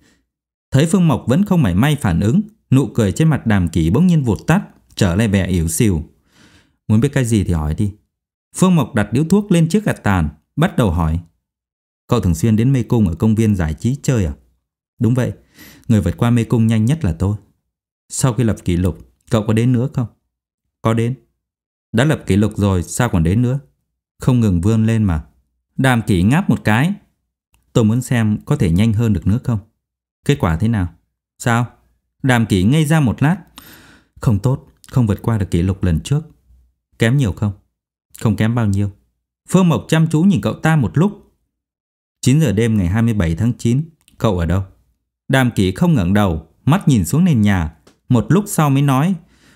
Thấy Phương Mộc vẫn không mảy may phản ứng, nụ cười trên mặt Đàm Kỷ bỗng nhiên vụt tắt, trở lại vẻ ỉu xìu. Muốn biết cái gì thì hỏi đi. Phương Mộc đặt điếu thuốc lên chiếc gạt tàn, bắt đầu hỏi. Cậu thường xuyên đến mê cung ở công viên giải trí chơi à? Đúng vậy, người vượt qua mê cung nhanh nhất là tôi. Sau khi lập kỷ lục, cậu có đến nữa không? Có đến. Đã lập kỷ lục rồi sao còn đến nữa? Không ngừng vươn lên mà. Đàm Kỷ ngáp một cái. Tôi muốn xem có thể nhanh hơn được nữa không? Kết quả thế nào? Sao? Đàm Kỷ ngây ra một lát. Không tốt, không vượt qua được kỷ lục lần trước. Kém nhiều không? Không kém bao nhiêu. Phương Mộc chăm chú nhìn cậu ta một lúc. chín giờ đêm ngày hai mươi bảy tháng chín, cậu ở đâu? Đàm Kỷ không ngẩng đầu, mắt nhìn xuống nền nhà. Một lúc sau mới nói.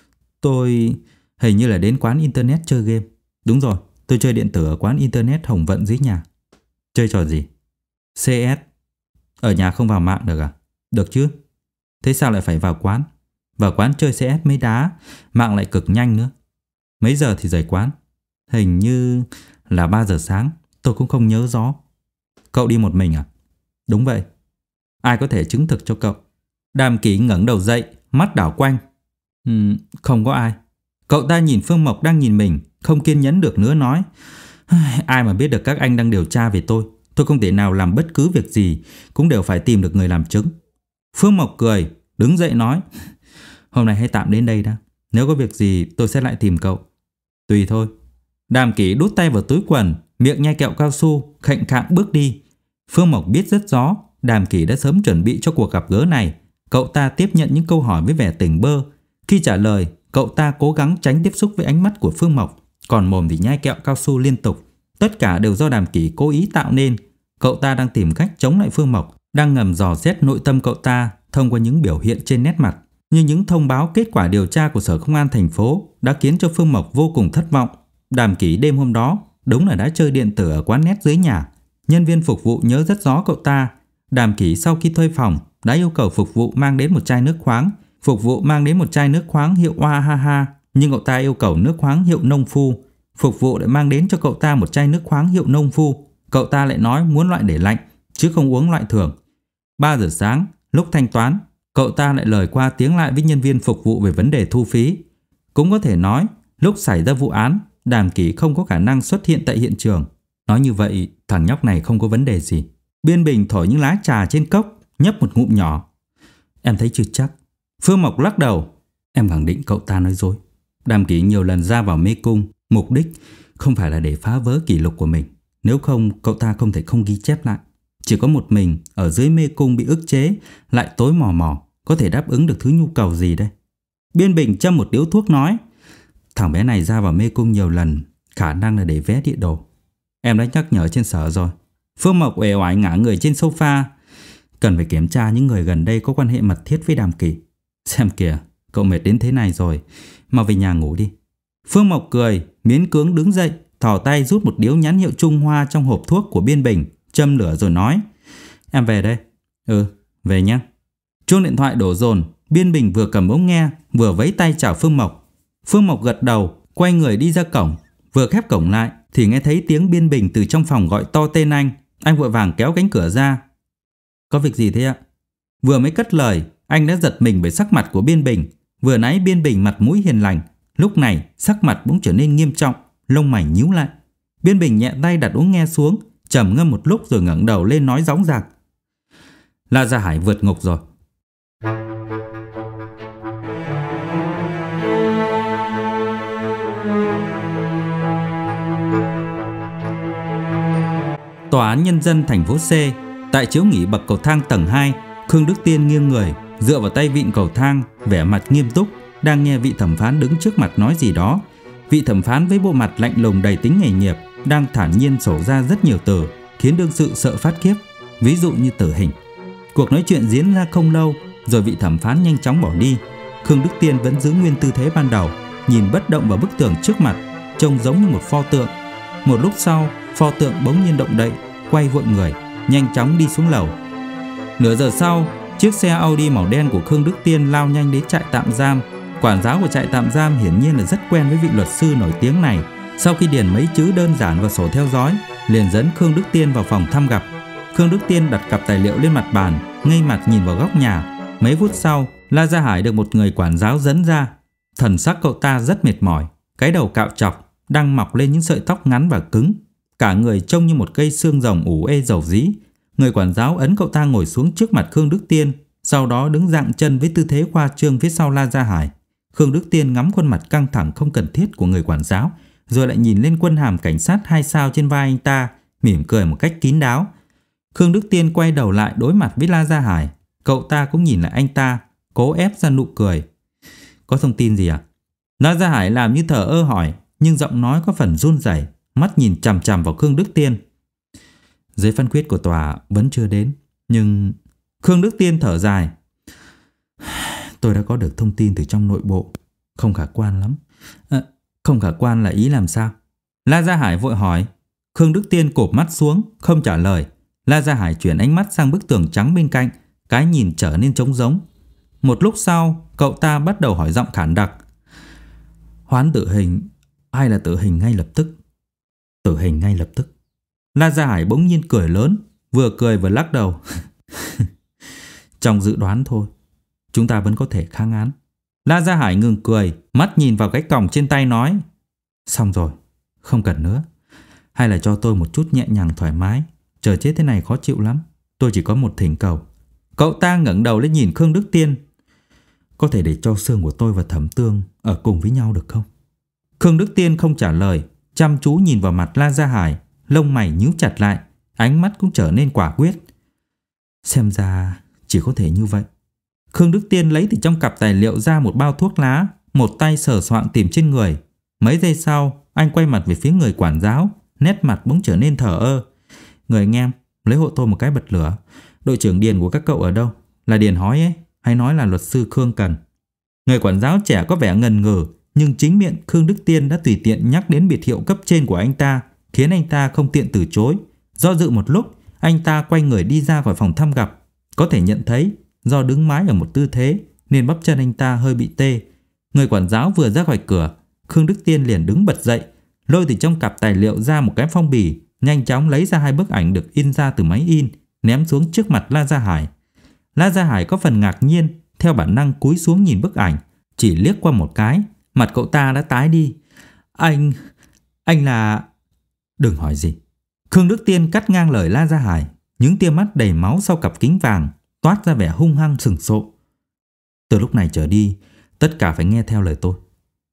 Tôi hình như là đến quán internet chơi game. Đúng rồi, tôi chơi điện tử ở quán internet Hồng Vận dưới nhà. Chơi trò gì? xê ét. Ở nhà không vào mạng được à? Được chứ. Thế sao lại phải vào quán? Vào quán chơi xê ét mới đá, mạng lại cực nhanh nữa. Mấy giờ thì rời quán? Hình như là ba giờ sáng, tôi cũng không nhớ rõ. Cậu đi một mình à? Đúng vậy. Ai có thể chứng thực cho cậu? Đàm Kỷ ngẩng đầu dậy, mắt đảo quanh. Ừ, không có ai. Cậu ta nhìn Phương Mộc đang nhìn mình, không kiên nhẫn được nữa nói. Ai mà biết được các anh đang điều tra về tôi. Tôi không thể nào làm bất cứ việc gì, cũng đều phải tìm được người làm chứng. Phương Mộc cười, đứng dậy nói. Hôm nay hãy tạm đến đây đã. Nếu có việc gì tôi sẽ lại tìm cậu. Tùy thôi. Đàm Kỷ đút tay vào túi quần, miệng nhai kẹo cao su, khệnh khạng bước đi. Phương Mộc biết rất rõ Đàm Kỷ đã sớm chuẩn bị cho cuộc gặp gỡ này. Cậu ta tiếp nhận những câu hỏi với vẻ tỉnh bơ. Khi trả lời, cậu ta cố gắng tránh tiếp xúc với ánh mắt của Phương Mộc, còn mồm thì nhai kẹo cao su liên tục. Tất cả đều do Đàm Kỷ cố ý tạo nên. Cậu ta đang tìm cách chống lại Phương Mộc, đang ngầm dò xét nội tâm cậu ta thông qua những biểu hiện trên nét mặt. Như những thông báo kết quả điều tra của Sở Công an thành phố đã khiến cho Phương Mộc vô cùng thất vọng. Đàm Kỷ đêm hôm đó đúng là đã chơi điện tử ở quán net dưới nhà. Nhân viên phục vụ nhớ rất rõ cậu ta. Đàm Kỷ sau khi thuê phòng đã yêu cầu phục vụ mang đến một chai nước khoáng. Phục vụ mang đến một chai nước khoáng hiệu Oahaha, nhưng cậu ta yêu cầu nước khoáng hiệu Nông Phu. Phục vụ lại mang đến cho cậu ta một chai nước khoáng hiệu Nông Phu. Cậu ta lại nói muốn loại để lạnh, chứ không uống loại thường. ba giờ sáng, lúc thanh toán, cậu ta lại lời qua tiếng lại với nhân viên phục vụ về vấn đề thu phí. Cũng có thể nói, lúc xảy ra vụ án, Đàm Kỷ không có khả năng xuất hiện tại hiện trường. Nói như vậy, thằng nhóc này không có vấn đề gì. Biên Bình thổi những lá trà trên cốc, nhấp một ngụm nhỏ. Em thấy chưa chắc. Phương Mộc lắc đầu. Em khẳng định cậu ta nói dối. Đàm Kỷ nhiều lần ra vào mê cung, Mục đích không phải là để phá vỡ kỷ lục của mình. Nếu không, cậu ta không thể không ghi chép lại. Chỉ có một mình ở dưới mê cung bị ức chế, lại tối mò mò, có thể đáp ứng được thứ nhu cầu gì đây? Biên Bình châm một điếu thuốc nói, thằng bé này ra vào mê cung nhiều lần, khả năng là để vé địa đồ. Em đã nhắc nhở trên sở rồi. Phương Mộc uể oải ngả người trên sofa. Cần phải kiểm tra những người gần đây có quan hệ mật thiết với Đàm Kỳ. Xem kìa, cậu mệt đến thế này rồi, mau về nhà ngủ đi. Phương Mộc cười, miễn cưỡng đứng dậy, thò tay rút một điếu nhãn hiệu Trung Hoa trong hộp thuốc của Biên Bình, châm lửa rồi nói, em về đây. Ừ, về nhé. Chuông điện thoại đổ dồn. Biên Bình vừa cầm ống nghe vừa vẫy tay chào Phương Mộc. Phương Mộc gật đầu, quay người đi ra cổng. Vừa khép cổng lại thì nghe thấy tiếng Biên Bình từ trong phòng gọi to tên anh. Anh vội vàng kéo cánh cửa ra. Có việc gì thế ạ? Vừa mới cất lời, anh đã giật mình bởi sắc mặt của Biên Bình. Vừa nãy Biên Bình mặt mũi hiền lành, lúc này sắc mặt bỗng trở nên nghiêm trọng, lông mày nhíu lại. Biên Bình nhẹ tay đặt ống nghe xuống, trầm ngâm một lúc rồi ngẩng đầu lên nói dõng dạc, La Gia Hải vượt ngục rồi. Tòa án nhân dân thành phố C. Tại chiếu nghỉ bậc cầu thang tầng hai, Khương Đức Tiên nghiêng người, dựa vào tay vịn cầu thang, vẻ mặt nghiêm túc, đang nghe vị thẩm phán đứng trước mặt nói gì đó. Vị thẩm phán với bộ mặt lạnh lùng đầy tính nghề nghiệp đang thản nhiên sổ ra rất nhiều từ, khiến đương sự sợ phát khiếp, ví dụ như tử hình. Cuộc nói chuyện diễn ra không lâu, rồi vị thẩm phán nhanh chóng bỏ đi. Khương Đức Tiên vẫn giữ nguyên tư thế ban đầu, nhìn bất động vào bức tường trước mặt, trông giống như một pho tượng. Một lúc sau, pho tượng bỗng nhiên động đậy, quay vội người, nhanh chóng đi xuống lầu. Nửa giờ sau, chiếc xe Audi màu đen của Khương Đức Tiên lao nhanh đến trại tạm giam. Quản giáo của trại tạm giam hiển nhiên là rất quen với vị luật sư nổi tiếng này. Sau khi điền mấy chữ đơn giản vào sổ theo dõi, liền dẫn Khương Đức Tiên vào phòng thăm gặp. Khương Đức Tiên đặt cặp tài liệu lên mặt bàn, ngây mặt nhìn vào góc nhà. Mấy phút sau, La Gia Hải được một người quản giáo dẫn ra. Thần sắc cậu ta rất mệt mỏi, cái đầu cạo trọc, đang mọc lên những sợi tóc ngắn và cứng, cả người trông như một cây xương rồng ủ ê dầu dĩ. Người quản giáo ấn cậu ta ngồi xuống trước mặt Khương Đức Tiên, sau đó đứng dạng chân với tư thế khoa trương phía sau La Gia Hải. Khương Đức Tiên ngắm khuôn mặt căng thẳng không cần thiết của người quản giáo, rồi lại nhìn lên quân hàm cảnh sát hai sao trên vai anh ta, mỉm cười một cách kín đáo. Khương Đức Tiên quay đầu lại đối mặt với La Gia Hải. Cậu ta cũng nhìn lại anh ta, cố ép ra nụ cười. Có thông tin gì à? La Gia Hải làm như thờ ơ hỏi, nhưng giọng nói có phần run rẩy, mắt nhìn chằm chằm vào Khương Đức Tiên. Giấy phán quyết của tòa vẫn chưa đến, nhưng... Khương Đức Tiên thở dài. Tôi đã có được thông tin từ trong nội bộ, không khả quan lắm. À, không khả quan là ý làm sao? La Gia Hải vội hỏi. Khương Đức Tiên cụp mắt xuống, không trả lời. La Gia Hải chuyển ánh mắt sang bức tường trắng bên cạnh, cái nhìn trở nên trống rỗng. Một lúc sau, cậu ta bắt đầu hỏi giọng khản đặc. Hoán tử hình hay là tử hình ngay lập tức? Tử hình ngay lập tức. La Gia Hải bỗng nhiên cười lớn, vừa cười vừa lắc đầu. Trong dự đoán thôi, chúng ta vẫn có thể kháng án. La Gia Hải ngừng cười, mắt nhìn vào cái còng trên tay nói. Xong rồi, không cần nữa. Hay là cho tôi một chút nhẹ nhàng thoải mái. Chờ chết thế này khó chịu lắm. Tôi chỉ có một thỉnh cầu. Cậu ta ngẩng đầu lên nhìn Khương Đức Tiên. Có thể để cho xương của tôi và Thẩm Tương ở cùng với nhau được không? Khương Đức Tiên không trả lời, chăm chú nhìn vào mặt La Gia Hải, lông mày nhíu chặt lại, ánh mắt cũng trở nên quả quyết. Xem ra chỉ có thể như vậy. Khương Đức Tiên lấy từ trong cặp tài liệu ra một bao thuốc lá, một tay sờ soạng tìm trên người. Mấy giây sau, anh quay mặt về phía người quản giáo, nét mặt bỗng trở nên thờ ơ. Người anh em, lấy hộ tôi một cái bật lửa. Đội trưởng Điền của các cậu ở đâu? Là Điền Hói ấy, hay nói là luật sư Khương cần? Người quản giáo trẻ có vẻ ngần ngừ, nhưng chính miệng Khương Đức Tiên đã tùy tiện nhắc đến biệt hiệu cấp trên của anh ta, khiến anh ta không tiện từ chối. Do dự một lúc, anh ta quay người đi ra khỏi phòng thăm gặp. Có thể nhận thấy, do đứng mãi ở một tư thế nên bắp chân anh ta hơi bị tê. Người quản giáo vừa ra khỏi cửa, Khương Đức Tiên liền đứng bật dậy, lôi từ trong cặp tài liệu ra một cái phong bì, nhanh chóng lấy ra hai bức ảnh được in ra từ máy in, ném xuống trước mặt La Gia Hải. La Gia Hải có phần ngạc nhiên, theo bản năng cúi xuống nhìn bức ảnh, chỉ liếc qua một cái, mặt cậu ta đã tái đi. Anh... anh là... Đừng hỏi gì. Khương Đức Tiên cắt ngang lời La Gia Hải, những tia mắt đầy máu sau cặp kính vàng toát ra vẻ hung hăng sừng sộ. Từ lúc này trở đi, tất cả phải nghe theo lời tôi.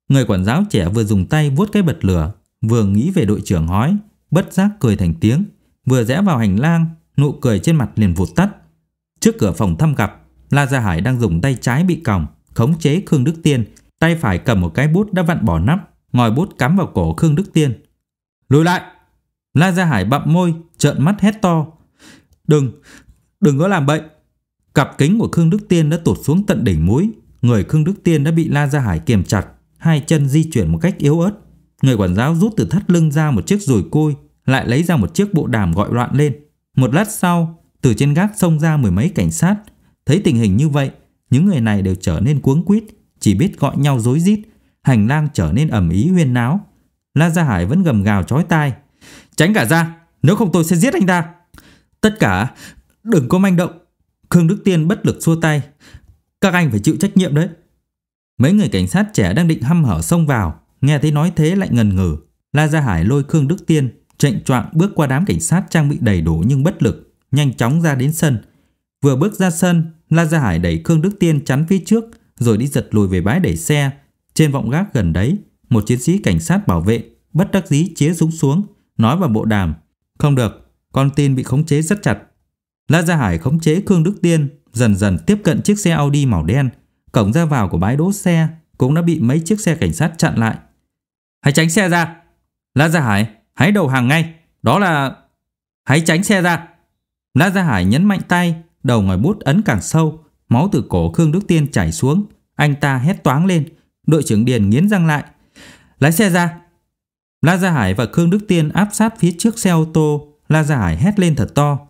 Người quản giáo trẻ vừa dùng tay vuốt cái bật lửa, vừa nghĩ về đội trưởng hói, bất giác cười thành tiếng. Vừa rẽ vào hành lang, nụ cười trên mặt liền vụt tắt. Trước cửa phòng thăm gặp, La Gia Hải đang dùng tay trái bị còng khống chế Khương Đức Tiên, tay phải cầm một cái bút đã vặn bỏ nắp, ngòi bút cắm vào cổ Khương Đức Tiên. Lùi lại! La Gia Hải bặm môi, trợn mắt hét to. Đừng, đừng có làm bậy! Cặp kính của Khương Đức Tiên đã tụt xuống tận đỉnh mũi. Người Khương Đức Tiên đã bị La Gia Hải kiềm chặt, hai chân di chuyển một cách yếu ớt. Người quản giáo rút từ thắt lưng ra một chiếc dùi cui, lại lấy ra một chiếc bộ đàm gọi loạn lên. Một lát sau, từ trên gác xông ra mười mấy cảnh sát. Thấy tình hình như vậy, những người này đều trở nên cuống quýt, chỉ biết gọi nhau rối rít. Hành lang trở nên ầm ĩ huyên náo. La Gia Hải vẫn gầm gào chói tai. Tránh cả ra, nếu không tôi sẽ giết anh ta. Tất cả đừng có manh động. Khương Đức Tiên bất lực xua tay. Các anh phải chịu trách nhiệm đấy. Mấy người cảnh sát trẻ đang định hăm hở xông vào, nghe thấy nói thế lại ngần ngừ. La Gia Hải lôi Khương Đức Tiên chệnh choạng bước qua đám cảnh sát trang bị đầy đủ nhưng bất lực, nhanh chóng ra đến sân. Vừa bước ra sân, La Gia Hải đẩy Khương Đức Tiên chắn phía trước, rồi đi giật lùi về bãi đẩy xe. Trên vọng gác gần đấy, một chiến sĩ cảnh sát bảo vệ bất đắc dĩ chĩa súng xuống, nói vào bộ đàm. Không được, con tin bị khống chế rất chặt. La Gia Hải khống chế Khương Đức Tiên, dần dần tiếp cận chiếc xe Audi màu đen. Cổng ra vào của bãi đỗ xe cũng đã bị mấy chiếc xe cảnh sát chặn lại. Hãy tránh xe ra! La Gia Hải, hãy đầu hàng ngay! Đó là... Hãy tránh xe ra! La Gia Hải nhấn mạnh tay, đầu ngòi bút ấn càng sâu. Máu từ cổ Khương Đức Tiên chảy xuống. Anh ta hét toáng lên. Đội trưởng Điền nghiến răng lại. Lái xe ra! La Gia Hải và Khương Đức Tiên áp sát phía trước xe ô tô. La Gia Hải hét lên thật to.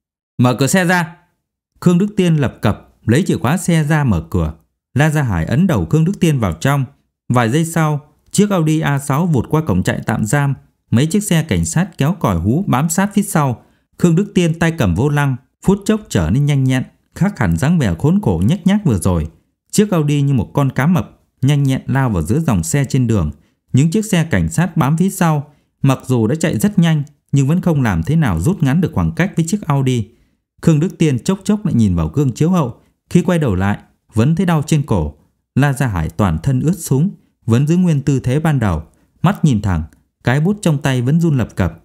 Mở cửa xe ra! Khương Đức Tiên lập cập lấy chìa khóa xe ra mở cửa. La Gia Hải ấn đầu Khương Đức Tiên vào trong. Vài giây sau, chiếc Audi A sáu vụt qua cổng trại tạm giam. Mấy chiếc xe cảnh sát kéo còi hú bám sát phía sau. Khương Đức Tiên tay cầm vô lăng, phút chốc trở nên nhanh nhẹn, khác hẳn dáng vẻ khốn khổ nhếch nhác vừa rồi. Chiếc Audi như một con cá mập, nhanh nhẹn lao vào giữa dòng xe trên đường. Những chiếc xe cảnh sát bám phía sau, mặc dù đã chạy rất nhanh, nhưng vẫn không làm thế nào rút ngắn được khoảng cách với chiếc Audi. Khương Đức Tiên chốc chốc lại nhìn vào gương chiếu hậu. Khi quay đầu lại, vẫn thấy đau trên cổ. La Gia Hải toàn thân ướt sũng, vẫn giữ nguyên tư thế ban đầu, mắt nhìn thẳng, cái bút trong tay vẫn run lập cập.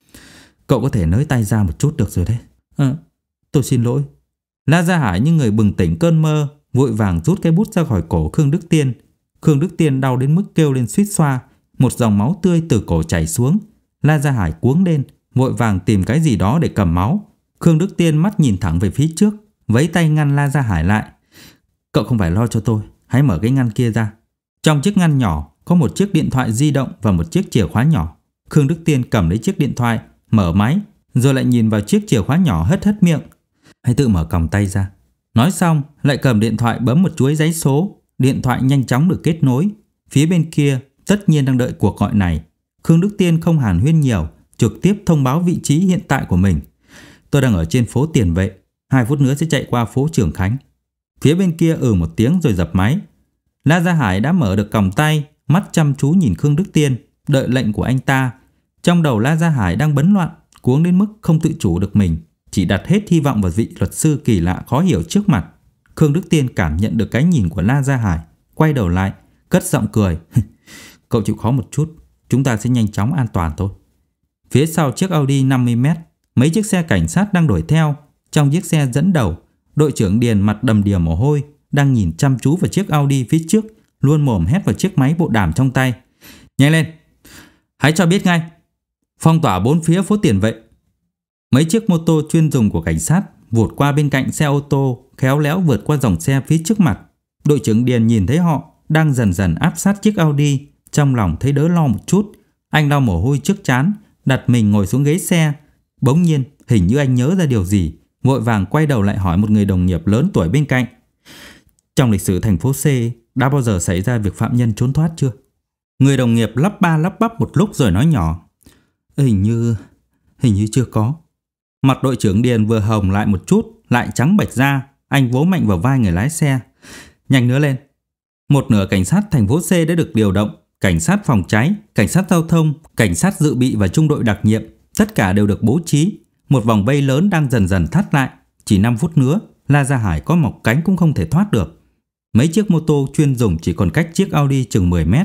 Cậu có thể nới tay ra một chút được rồi đấy. À, tôi xin lỗi. La Gia Hải như người bừng tỉnh cơn mơ, vội vàng rút cái bút ra khỏi cổ Khương Đức Tiên. Khương Đức Tiên đau đến mức kêu lên suýt xoa, một dòng máu tươi từ cổ chảy xuống. La Gia Hải cuống lên, vội vàng tìm cái gì đó để cầm máu. Khương Đức Tiên mắt nhìn thẳng về phía trước, vẫy tay ngăn La Gia Hải lại. Cậu không phải lo cho tôi, hãy mở cái ngăn kia ra. Trong chiếc ngăn nhỏ có một chiếc điện thoại di động và một chiếc chìa khóa nhỏ. Khương Đức Tiên cầm lấy chiếc điện thoại, mở máy, rồi lại nhìn vào chiếc chìa khóa nhỏ hất hất miệng. Hãy tự mở còng tay ra. Nói xong, lại cầm điện thoại bấm một chuỗi giấy số. Điện thoại nhanh chóng được kết nối. Phía bên kia tất nhiên đang đợi cuộc gọi này. Khương Đức Tiên không hàn huyên nhiều, trực tiếp thông báo vị trí hiện tại của mình. Tôi đang ở trên phố Tiền Vệ, hai phút nữa sẽ chạy qua phố Trường Khánh. Phía bên kia ừ một tiếng rồi dập máy. La Gia Hải đã mở được còng tay, mắt chăm chú nhìn Khương Đức Tiên, đợi lệnh của anh ta. Trong đầu La Gia Hải đang bấn loạn, cuống đến mức không tự chủ được mình, chỉ đặt hết hy vọng vào vị luật sư kỳ lạ khó hiểu trước mặt. Khương Đức Tiên cảm nhận được cái nhìn của La Gia Hải, quay đầu lại, cất giọng cười. Cậu chịu khó một chút, chúng ta sẽ nhanh chóng an toàn thôi. Phía sau chiếc Audi năm mươi mét, mấy chiếc xe cảnh sát đang đuổi theo. Trong chiếc xe dẫn đầu, đội trưởng Điền mặt đầm đìa mồ hôi, đang nhìn chăm chú vào chiếc Audi phía trước, luôn mồm hét vào chiếc máy bộ đàm trong tay. Nhanh lên, hãy cho biết ngay, phong tỏa bốn phía phố Tiền Vệ. Mấy chiếc mô tô chuyên dùng của cảnh sát vụt qua bên cạnh xe ô tô, khéo léo vượt qua dòng xe phía trước mặt. Đội trưởng Điền nhìn thấy họ đang dần dần áp sát chiếc Audi, trong lòng thấy đỡ lo một chút. Anh lau mồ hôi trước trán, đặt mình ngồi xuống ghế xe. Bỗng nhiên hình như anh nhớ ra điều gì, vội vàng quay đầu lại hỏi một người đồng nghiệp lớn tuổi bên cạnh. Trong lịch sử thành phố C đã bao giờ xảy ra việc phạm nhân trốn thoát chưa? Người đồng nghiệp lắp ba lắp bắp một lúc rồi nói nhỏ. Hình như... hình như chưa có. Mặt đội trưởng Điền vừa hồng lại một chút, lại trắng bệch ra. Anh vỗ mạnh vào vai người lái xe. Nhanh nữa lên. Một nửa cảnh sát thành phố C đã được điều động. Cảnh sát phòng cháy, cảnh sát giao thông, cảnh sát dự bị và trung đội đặc nhiệm, tất cả đều được bố trí. Một vòng vây lớn đang dần dần thắt lại. Chỉ năm phút nữa, La Gia Hải có mọc cánh cũng không thể thoát được. Mấy chiếc mô tô chuyên dùng chỉ còn cách chiếc Audi chừng mười mét.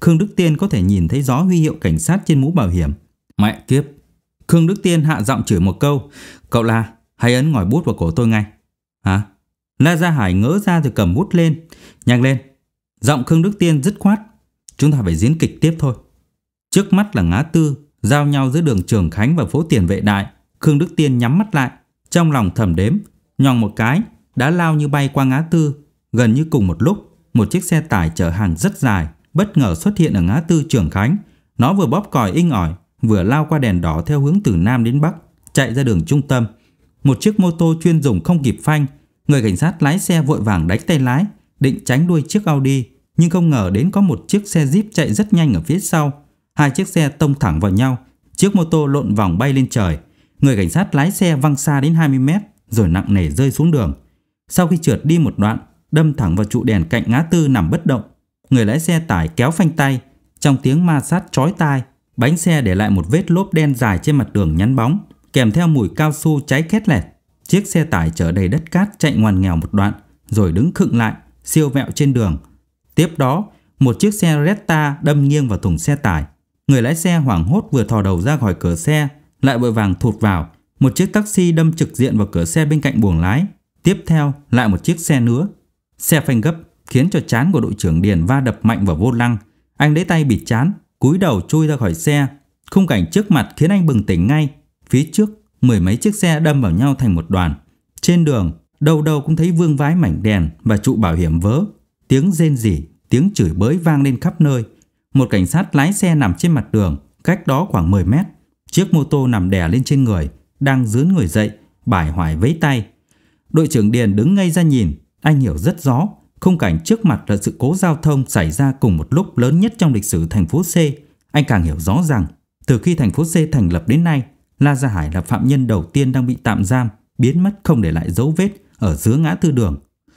Khương Đức Tiên có thể nhìn thấy rõ huy hiệu cảnh sát trên mũ bảo hiểm. Mẹ kiếp! Khương Đức Tiên hạ giọng chửi một câu. Cậu La, hãy ấn ngòi bút vào cổ tôi ngay. Hả? La Gia Hải ngỡ ra rồi cầm bút lên. Nhanh lên! Giọng Khương Đức Tiên dứt khoát. Chúng ta phải diễn kịch tiếp thôi. Trước mắt là ngã tư giao nhau giữa đường Trường Khánh và phố Tiền Vệ Đại. Khương Đức Tiên nhắm mắt lại, trong lòng thầm đếm, nhoằng một cái đã lao như bay qua ngã tư. Gần như cùng một lúc, một chiếc xe tải chở hàng rất dài bất ngờ xuất hiện ở ngã tư Trường Khánh. Nó vừa bóp còi inh ỏi, vừa lao qua đèn đỏ theo hướng từ Nam đến Bắc, chạy ra đường trung tâm. Một chiếc mô tô chuyên dùng không kịp phanh. Người cảnh sát lái xe vội vàng đánh tay lái, định tránh đuôi chiếc Audi, nhưng không ngờ đến có một chiếc xe Jeep chạy rất nhanh ở phía sau. Hai chiếc xe tông thẳng vào nhau, chiếc mô tô lộn vòng bay lên trời. Người cảnh sát lái xe văng xa đến hai mươi mét rồi nặng nề rơi xuống đường. Sau khi trượt đi một đoạn, đâm thẳng vào trụ đèn cạnh ngã tư nằm bất động. Người lái xe tải kéo phanh tay, trong tiếng ma sát chói tai, bánh xe để lại một vết lốp đen dài trên mặt đường nhắn bóng, kèm theo mùi cao su cháy khét lẹt. Chiếc xe tải chở đầy đất cát chạy ngoằn nghèo một đoạn rồi đứng khựng lại, siêu vẹo trên đường. Tiếp đó, một chiếc xe Jetta đâm nghiêng vào thùng xe tải. Người lái xe hoảng hốt vừa thò đầu ra khỏi cửa xe, lại vội vàng thụt vào. Một chiếc taxi đâm trực diện vào cửa xe bên cạnh buồng lái. Tiếp theo lại một chiếc xe nữa. Xe phanh gấp khiến cho trán của đội trưởng Điền va đập mạnh vào vô lăng. Anh lấy tay bịt trán, cúi đầu chui ra khỏi xe. Khung cảnh trước mặt khiến anh bừng tỉnh ngay. Phía trước mười mấy chiếc xe đâm vào nhau thành một đoàn. Trên đường đâu đâu cũng thấy vương vái mảnh đèn và trụ bảo hiểm vỡ. Tiếng rên rỉ, tiếng chửi bới vang lên khắp nơi. Một cảnh sát lái xe nằm trên mặt đường, cách đó khoảng mười mét. Chiếc mô tô nằm đè lên trên người, đang dướn người dậy, bải hoài vẫy tay. Đội trưởng Điền đứng ngây ra nhìn. Anh hiểu rất rõ, khung cảnh trước mặt là sự cố giao thông xảy ra cùng một lúc lớn nhất trong lịch sử thành phố C. Anh càng hiểu rõ rằng, từ khi thành phố C thành lập đến nay, La Gia Hải là phạm nhân đầu tiên đang bị tạm giam, biến mất không để lại dấu vết ở giữa ngã tư đường.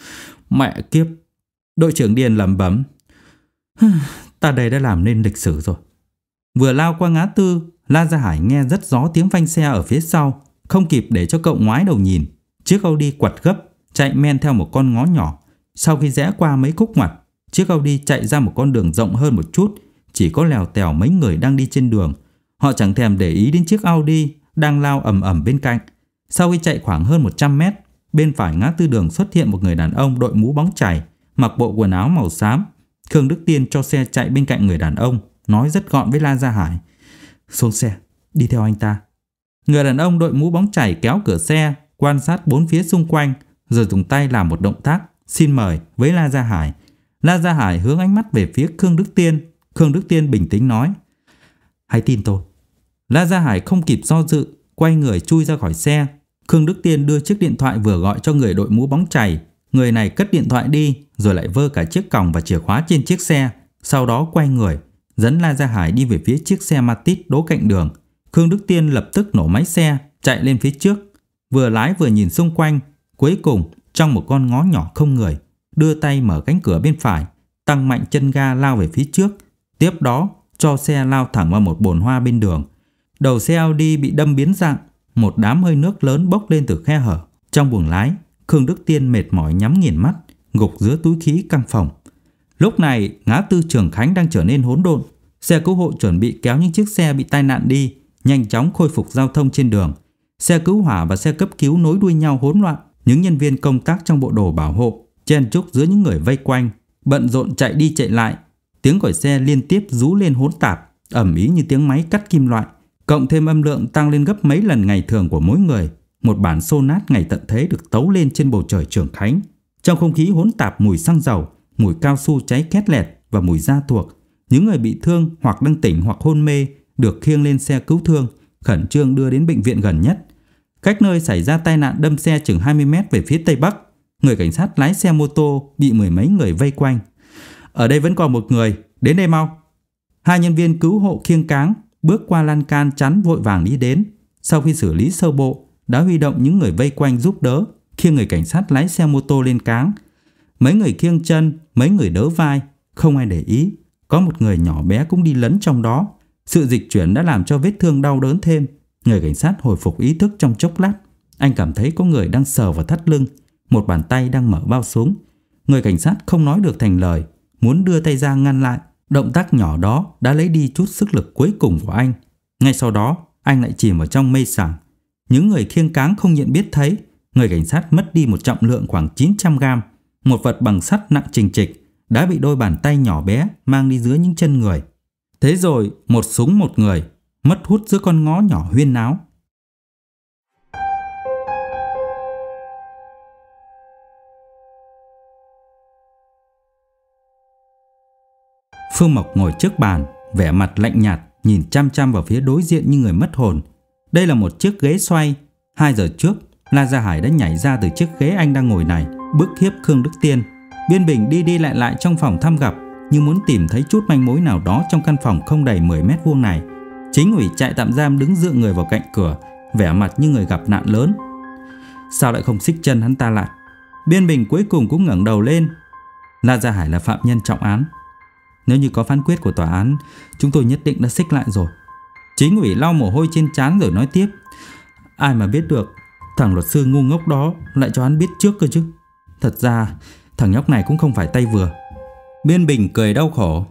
Mẹ kiếp! Đội trưởng Điền lẩm bẩm. Ta đây đã làm nên lịch sử rồi. Vừa lao qua ngã tư, La Gia Hải nghe rất rõ tiếng phanh xe ở phía sau, không kịp để cho cậu ngoái đầu nhìn. Chiếc Audi quặt gấp, chạy men theo một con ngõ nhỏ. Sau khi rẽ qua mấy khúc ngoặt, chiếc Audi chạy ra một con đường rộng hơn một chút, chỉ có lèo tèo mấy người đang đi trên đường. Họ chẳng thèm để ý đến chiếc Audi đang lao ầm ầm bên cạnh. Sau khi chạy khoảng hơn một trăm mét, bên phải ngã tư đường xuất hiện một người đàn ông đội mũ bóng chày, mặc bộ quần áo màu xám. Khương Đức Tiên cho xe chạy bên cạnh người đàn ông, nói rất gọn với La Gia Hải. Xuống xe, đi theo anh ta. Người đàn ông đội mũ bóng chày kéo cửa xe, quan sát bốn phía xung quanh, rồi dùng tay làm một động tác xin mời với La Gia Hải. La Gia Hải hướng ánh mắt về phía Khương Đức Tiên. Khương Đức Tiên bình tĩnh nói. Hãy tin tôi. La Gia Hải không kịp do dự, quay người chui ra khỏi xe. Khương Đức Tiên đưa chiếc điện thoại vừa gọi cho người đội mũ bóng chày. Người này cất điện thoại đi, rồi lại vơ cả chiếc còng và chìa khóa trên chiếc xe. Sau đó quay người, dẫn La Gia Hải đi về phía chiếc xe Matiz đỗ cạnh đường. Khương Đức Tiên lập tức nổ máy xe, chạy lên phía trước. Vừa lái vừa nhìn xung quanh. Cuối cùng, trong một con ngõ nhỏ không người, đưa tay mở cánh cửa bên phải, tăng mạnh chân ga lao về phía trước. Tiếp đó, cho xe lao thẳng vào một bồn hoa bên đường. Đầu xe Audi bị đâm biến dạng, một đám hơi nước lớn bốc lên từ khe hở. Trong buồng lái, Khương Đức Tiên mệt mỏi nhắm nghiền mắt, gục giữa túi khí căng phòng. Lúc này, ngã tư Trường Khánh đang trở nên hỗn độn. Xe cứu hộ chuẩn bị kéo những chiếc xe bị tai nạn đi, nhanh chóng khôi phục giao thông trên đường. Xe cứu hỏa và xe cấp cứu nối đuôi nhau hỗn loạn. Những nhân viên công tác trong bộ đồ bảo hộ chen chúc giữa những người vây quanh, bận rộn chạy đi chạy lại. Tiếng còi xe liên tiếp rú lên hỗn tạp, ầm ĩ như tiếng máy cắt kim loại, cộng thêm âm lượng tăng lên gấp mấy lần ngày thường của mỗi người. Một bản sonat ngày tận thế được tấu lên trên bầu trời Trường Khánh. Trong không khí hỗn tạp mùi xăng dầu, mùi cao su cháy khét lẹt và mùi da thuộc. Những người bị thương hoặc đang tỉnh hoặc hôn mê được khiêng lên xe cứu thương, khẩn trương đưa đến bệnh viện gần nhất. Cách nơi xảy ra tai nạn đâm xe chừng hai mươi mét về phía tây bắc, người cảnh sát lái xe mô tô bị mười mấy người vây quanh. Ở đây vẫn còn một người, đến đây mau. Hai nhân viên cứu hộ khiêng cáng bước qua lan can chắn vội vàng đi đến. Sau khi xử lý sơ bộ, đã huy động những người vây quanh giúp đỡ, khiêng người cảnh sát lái xe mô tô lên cáng. Mấy người khiêng chân, mấy người đỡ vai, không ai để ý. Có một người nhỏ bé cũng đi lấn trong đó. Sự dịch chuyển đã làm cho vết thương đau đớn thêm. Người cảnh sát hồi phục ý thức trong chốc lát. Anh cảm thấy có người đang sờ vào thắt lưng, một bàn tay đang mở bao súng. Người cảnh sát không nói được thành lời, muốn đưa tay ra ngăn lại, Động tác nhỏ đó đã lấy đi chút sức lực cuối cùng của anh. Ngay sau đó, anh lại chìm vào trong mê sảng. Những người khiêng cáng không nhận biết thấy, người cảnh sát mất đi một trọng lượng khoảng chín trăm gam, một vật bằng sắt nặng trình trịch đã bị đôi bàn tay nhỏ bé mang đi dưới những chân người. Thế rồi, một súng một người, mất hút giữa con ngõ nhỏ huyên náo. Phương Mộc ngồi trước bàn, vẻ mặt lạnh nhạt, nhìn chăm chăm vào phía đối diện như người mất hồn. Đây là một chiếc ghế xoay. Hai giờ trước, La Gia Hải đã nhảy ra từ chiếc ghế anh đang ngồi này, bức hiếp Khương Đức Tiên. Biên Bình đi đi lại lại trong phòng thăm gặp, như muốn tìm thấy chút manh mối nào đó trong căn phòng không đầy mười mét vuông này. Chính ủy trại tạm giam đứng dựa người vào cạnh cửa, vẻ mặt như người gặp nạn lớn. Sao lại không xích chân hắn ta lại? Biên Bình cuối cùng cũng ngẩng đầu lên. La Gia Hải là phạm nhân trọng án. Nếu như có phán quyết của tòa án, chúng tôi nhất định đã xích lại rồi. Chính ủy lau mồ hôi trên trán rồi nói tiếp. Ai mà biết được, thằng luật sư ngu ngốc đó lại cho hắn biết trước cơ chứ. Thật ra, thằng nhóc này cũng không phải tay vừa. Biên Bình cười đau khổ.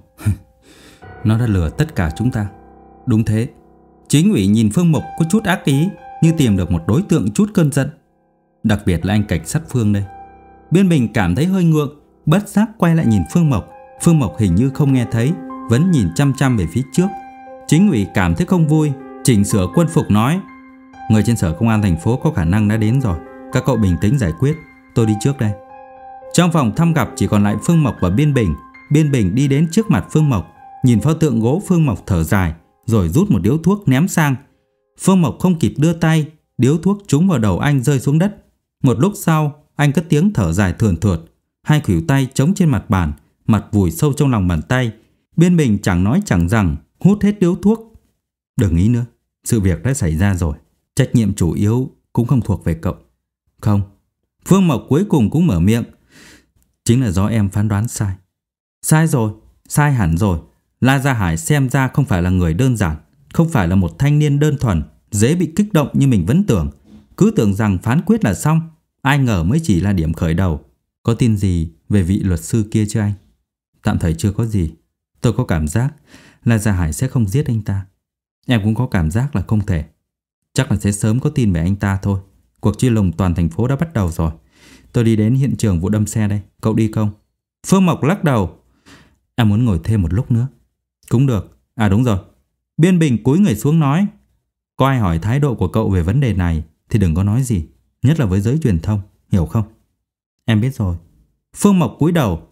Nó đã lừa tất cả chúng ta. Đúng thế. Chính ủy nhìn Phương Mộc có chút ác ý, như tìm được một đối tượng chút cơn giận. Đặc biệt là anh cảnh sát Phương đây. Biên Bình cảm thấy hơi ngượng, bất giác quay lại nhìn Phương Mộc. Phương Mộc hình như không nghe thấy, vẫn nhìn chăm chăm về phía trước. Chính ủy cảm thấy không vui, chỉnh sửa quân phục nói. Người trên sở công an thành phố có khả năng đã đến rồi. Các cậu bình tĩnh giải quyết, tôi đi trước đây. Trong phòng thăm gặp chỉ còn lại Phương Mộc và Biên Bình. Biên Bình đi đến trước mặt Phương Mộc, nhìn pho tượng gỗ Phương Mộc thở dài, rồi rút một điếu thuốc ném sang. Phương Mộc không kịp đưa tay, điếu thuốc trúng vào đầu anh rơi xuống đất. Một lúc sau, anh cất tiếng thở dài thườn thượt, hai khuỷu tay chống trên mặt bàn, mặt vùi sâu trong lòng bàn tay. Biên Bình chẳng nói chẳng rằng, hút hết điếu thuốc. Đừng nghĩ nữa, sự việc đã xảy ra rồi. Trách nhiệm chủ yếu cũng không thuộc về cậu. Không. Phương Mộc cuối cùng cũng mở miệng. Chính là do em phán đoán sai. Sai rồi, sai hẳn rồi. La Gia Hải xem ra không phải là người đơn giản, không phải là một thanh niên đơn thuần, dễ bị kích động như mình vẫn tưởng. Cứ tưởng rằng phán quyết là xong, ai ngờ mới chỉ là điểm khởi đầu. Có tin gì về vị luật sư kia chưa anh? Tạm thời chưa có gì. Tôi có cảm giác La Gia Hải sẽ không giết anh ta. Em cũng có cảm giác là không thể. Chắc là sẽ sớm có tin về anh ta thôi. Cuộc truy lùng toàn thành phố đã bắt đầu rồi. Tôi đi đến hiện trường vụ đâm xe đây. Cậu đi không? Phương Mộc lắc đầu. Em muốn ngồi thêm một lúc nữa. Cũng được. À đúng rồi. Biên Bình cúi người xuống nói. Có ai hỏi thái độ của cậu về vấn đề này thì đừng có nói gì. Nhất là với giới truyền thông. Hiểu không? Em biết rồi. Phương Mộc cúi đầu.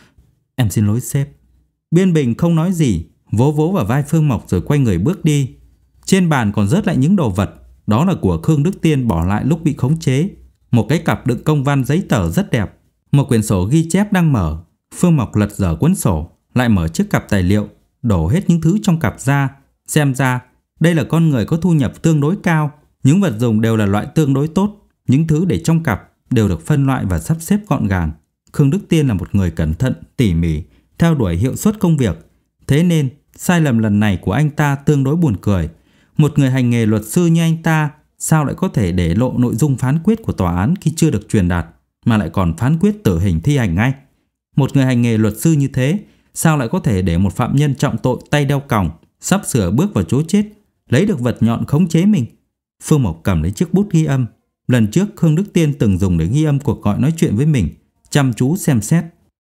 Em xin lỗi sếp. Biên Bình không nói gì, vỗ vỗ vào vai Phương Mộc rồi quay người bước đi. Trên bàn còn rớt lại những đồ vật. Đó là của Khương Đức Tiên bỏ lại lúc bị khống chế. Một cái cặp đựng công văn giấy tờ rất đẹp. Một quyển sổ ghi chép đang mở. Phương Mộc lật dở cuốn sổ, lại mở chiếc cặp tài liệu, đổ hết những thứ trong cặp ra. Xem ra đây là con người có thu nhập tương đối cao. Những vật dùng đều là loại tương đối tốt. Những thứ để trong cặp đều được phân loại và sắp xếp gọn gàng. Khương Đức Tiên là một người cẩn thận, tỉ mỉ, theo đuổi hiệu suất công việc. Thế nên sai lầm lần này của anh ta tương đối buồn cười. Một người hành nghề luật sư như anh ta sao lại có thể để lộ nội dung phán quyết của tòa án khi chưa được truyền đạt, mà lại còn phán quyết tử hình thi hành ngay. Một người hành nghề luật sư như thế sao lại có thể để một phạm nhân trọng tội tay đeo còng, sắp sửa bước vào chỗ chết, lấy được vật nhọn khống chế mình. Phương Mộc cầm lấy chiếc bút ghi âm. Lần trước Khương Đức Tiên từng dùng để ghi âm cuộc gọi nói chuyện với mình, chăm chú xem xét.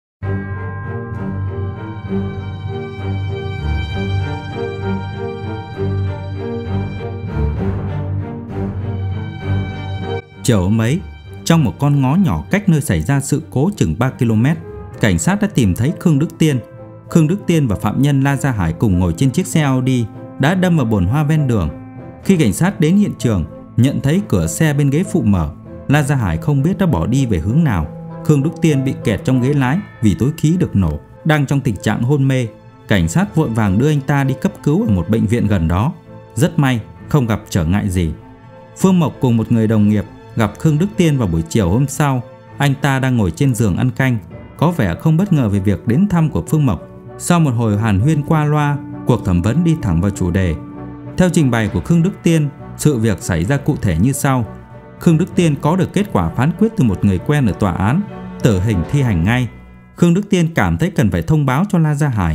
Chiều hôm ấy, trong một con ngõ nhỏ cách nơi xảy ra sự cố chừng ba ki lô mét, cảnh sát đã tìm thấy Khương Đức Tiên. Khương Đức Tiên và phạm nhân La Gia Hải cùng ngồi trên chiếc xe Audi đã đâm vào bồn hoa ven đường. Khi cảnh sát đến hiện trường, nhận thấy cửa xe bên ghế phụ mở. La Gia Hải không biết đã bỏ đi về hướng nào. Khương Đức Tiên bị kẹt trong ghế lái vì túi khí được nổ, đang trong tình trạng hôn mê. Cảnh sát vội vàng đưa anh ta đi cấp cứu ở một bệnh viện gần đó. Rất may không gặp trở ngại gì. Phương Mộc cùng một người đồng nghiệp gặp Khương Đức Tiên vào buổi chiều hôm sau. Anh ta đang ngồi trên giường ăn canh, có vẻ không bất ngờ về việc đến thăm của Phương Mộc. Sau một hồi hàn huyên qua loa, cuộc thẩm vấn đi thẳng vào chủ đề. Theo trình bày của Khương Đức Tiên, sự việc xảy ra cụ thể như sau. Khương Đức Tiên có được kết quả phán quyết từ một người quen ở tòa án, tử hình thi hành ngay. Khương Đức Tiên cảm thấy cần phải thông báo cho La Gia Hải.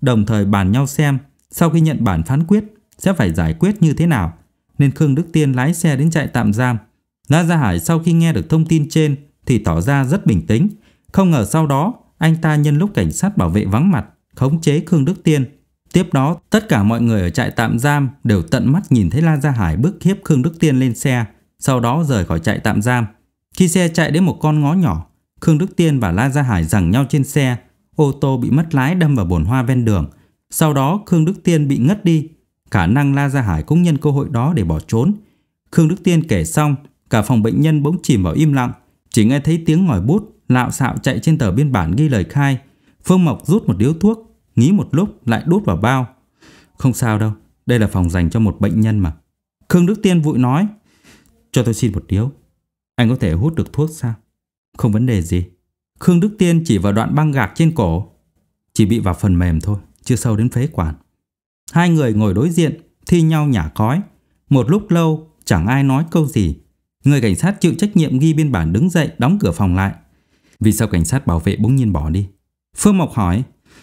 đồng thời bàn nhau xem sau khi nhận bản phán quyết sẽ phải giải quyết như thế nào, nên Khương Đức Tiên lái xe đến trại tạm giam. La Gia Hải sau khi nghe được thông tin trên thì tỏ ra rất bình tĩnh. Không ngờ sau đó anh ta nhân lúc cảnh sát bảo vệ vắng mặt khống chế Khương Đức Tiên. Tiếp đó tất cả mọi người ở trại tạm giam đều tận mắt nhìn thấy La Gia Hải bức hiếp Khương Đức Tiên lên xe, sau đó rời khỏi trại tạm giam. Khi xe chạy đến một con ngõ nhỏ, Khương Đức Tiên và La Gia Hải giằng nhau trên xe. Ô tô bị mất lái đâm vào bồn hoa ven đường. Sau đó Khương Đức Tiên bị ngất đi. Khả năng La Gia Hải cũng nhân cơ hội đó để bỏ trốn. Khương Đức Tiên kể xong, cả phòng bệnh nhân bỗng chìm vào im lặng. Chỉ nghe thấy tiếng ngòi bút lạo xạo chạy trên tờ biên bản ghi lời khai. Phương Mộc rút một điếu thuốc, nghĩ một lúc lại đút vào bao. Không sao đâu, đây là phòng dành cho một bệnh nhân mà. Khương Đức Tiên vội nói, cho tôi xin một điếu. Anh có thể hút được thuốc sao? Không vấn đề gì. Khương Đức Tiên chỉ vào đoạn băng gạc trên cổ. Chỉ bị vào phần mềm thôi, chưa sâu đến phế quản. Hai người ngồi đối diện, thi nhau nhả khói. Một lúc lâu chẳng ai nói câu gì. Người cảnh sát chịu trách nhiệm ghi biên bản đứng dậy đóng cửa phòng lại. Vì sao cảnh sát bảo vệ bỗng nhiên bỏ đi? Phương Mộc hỏi.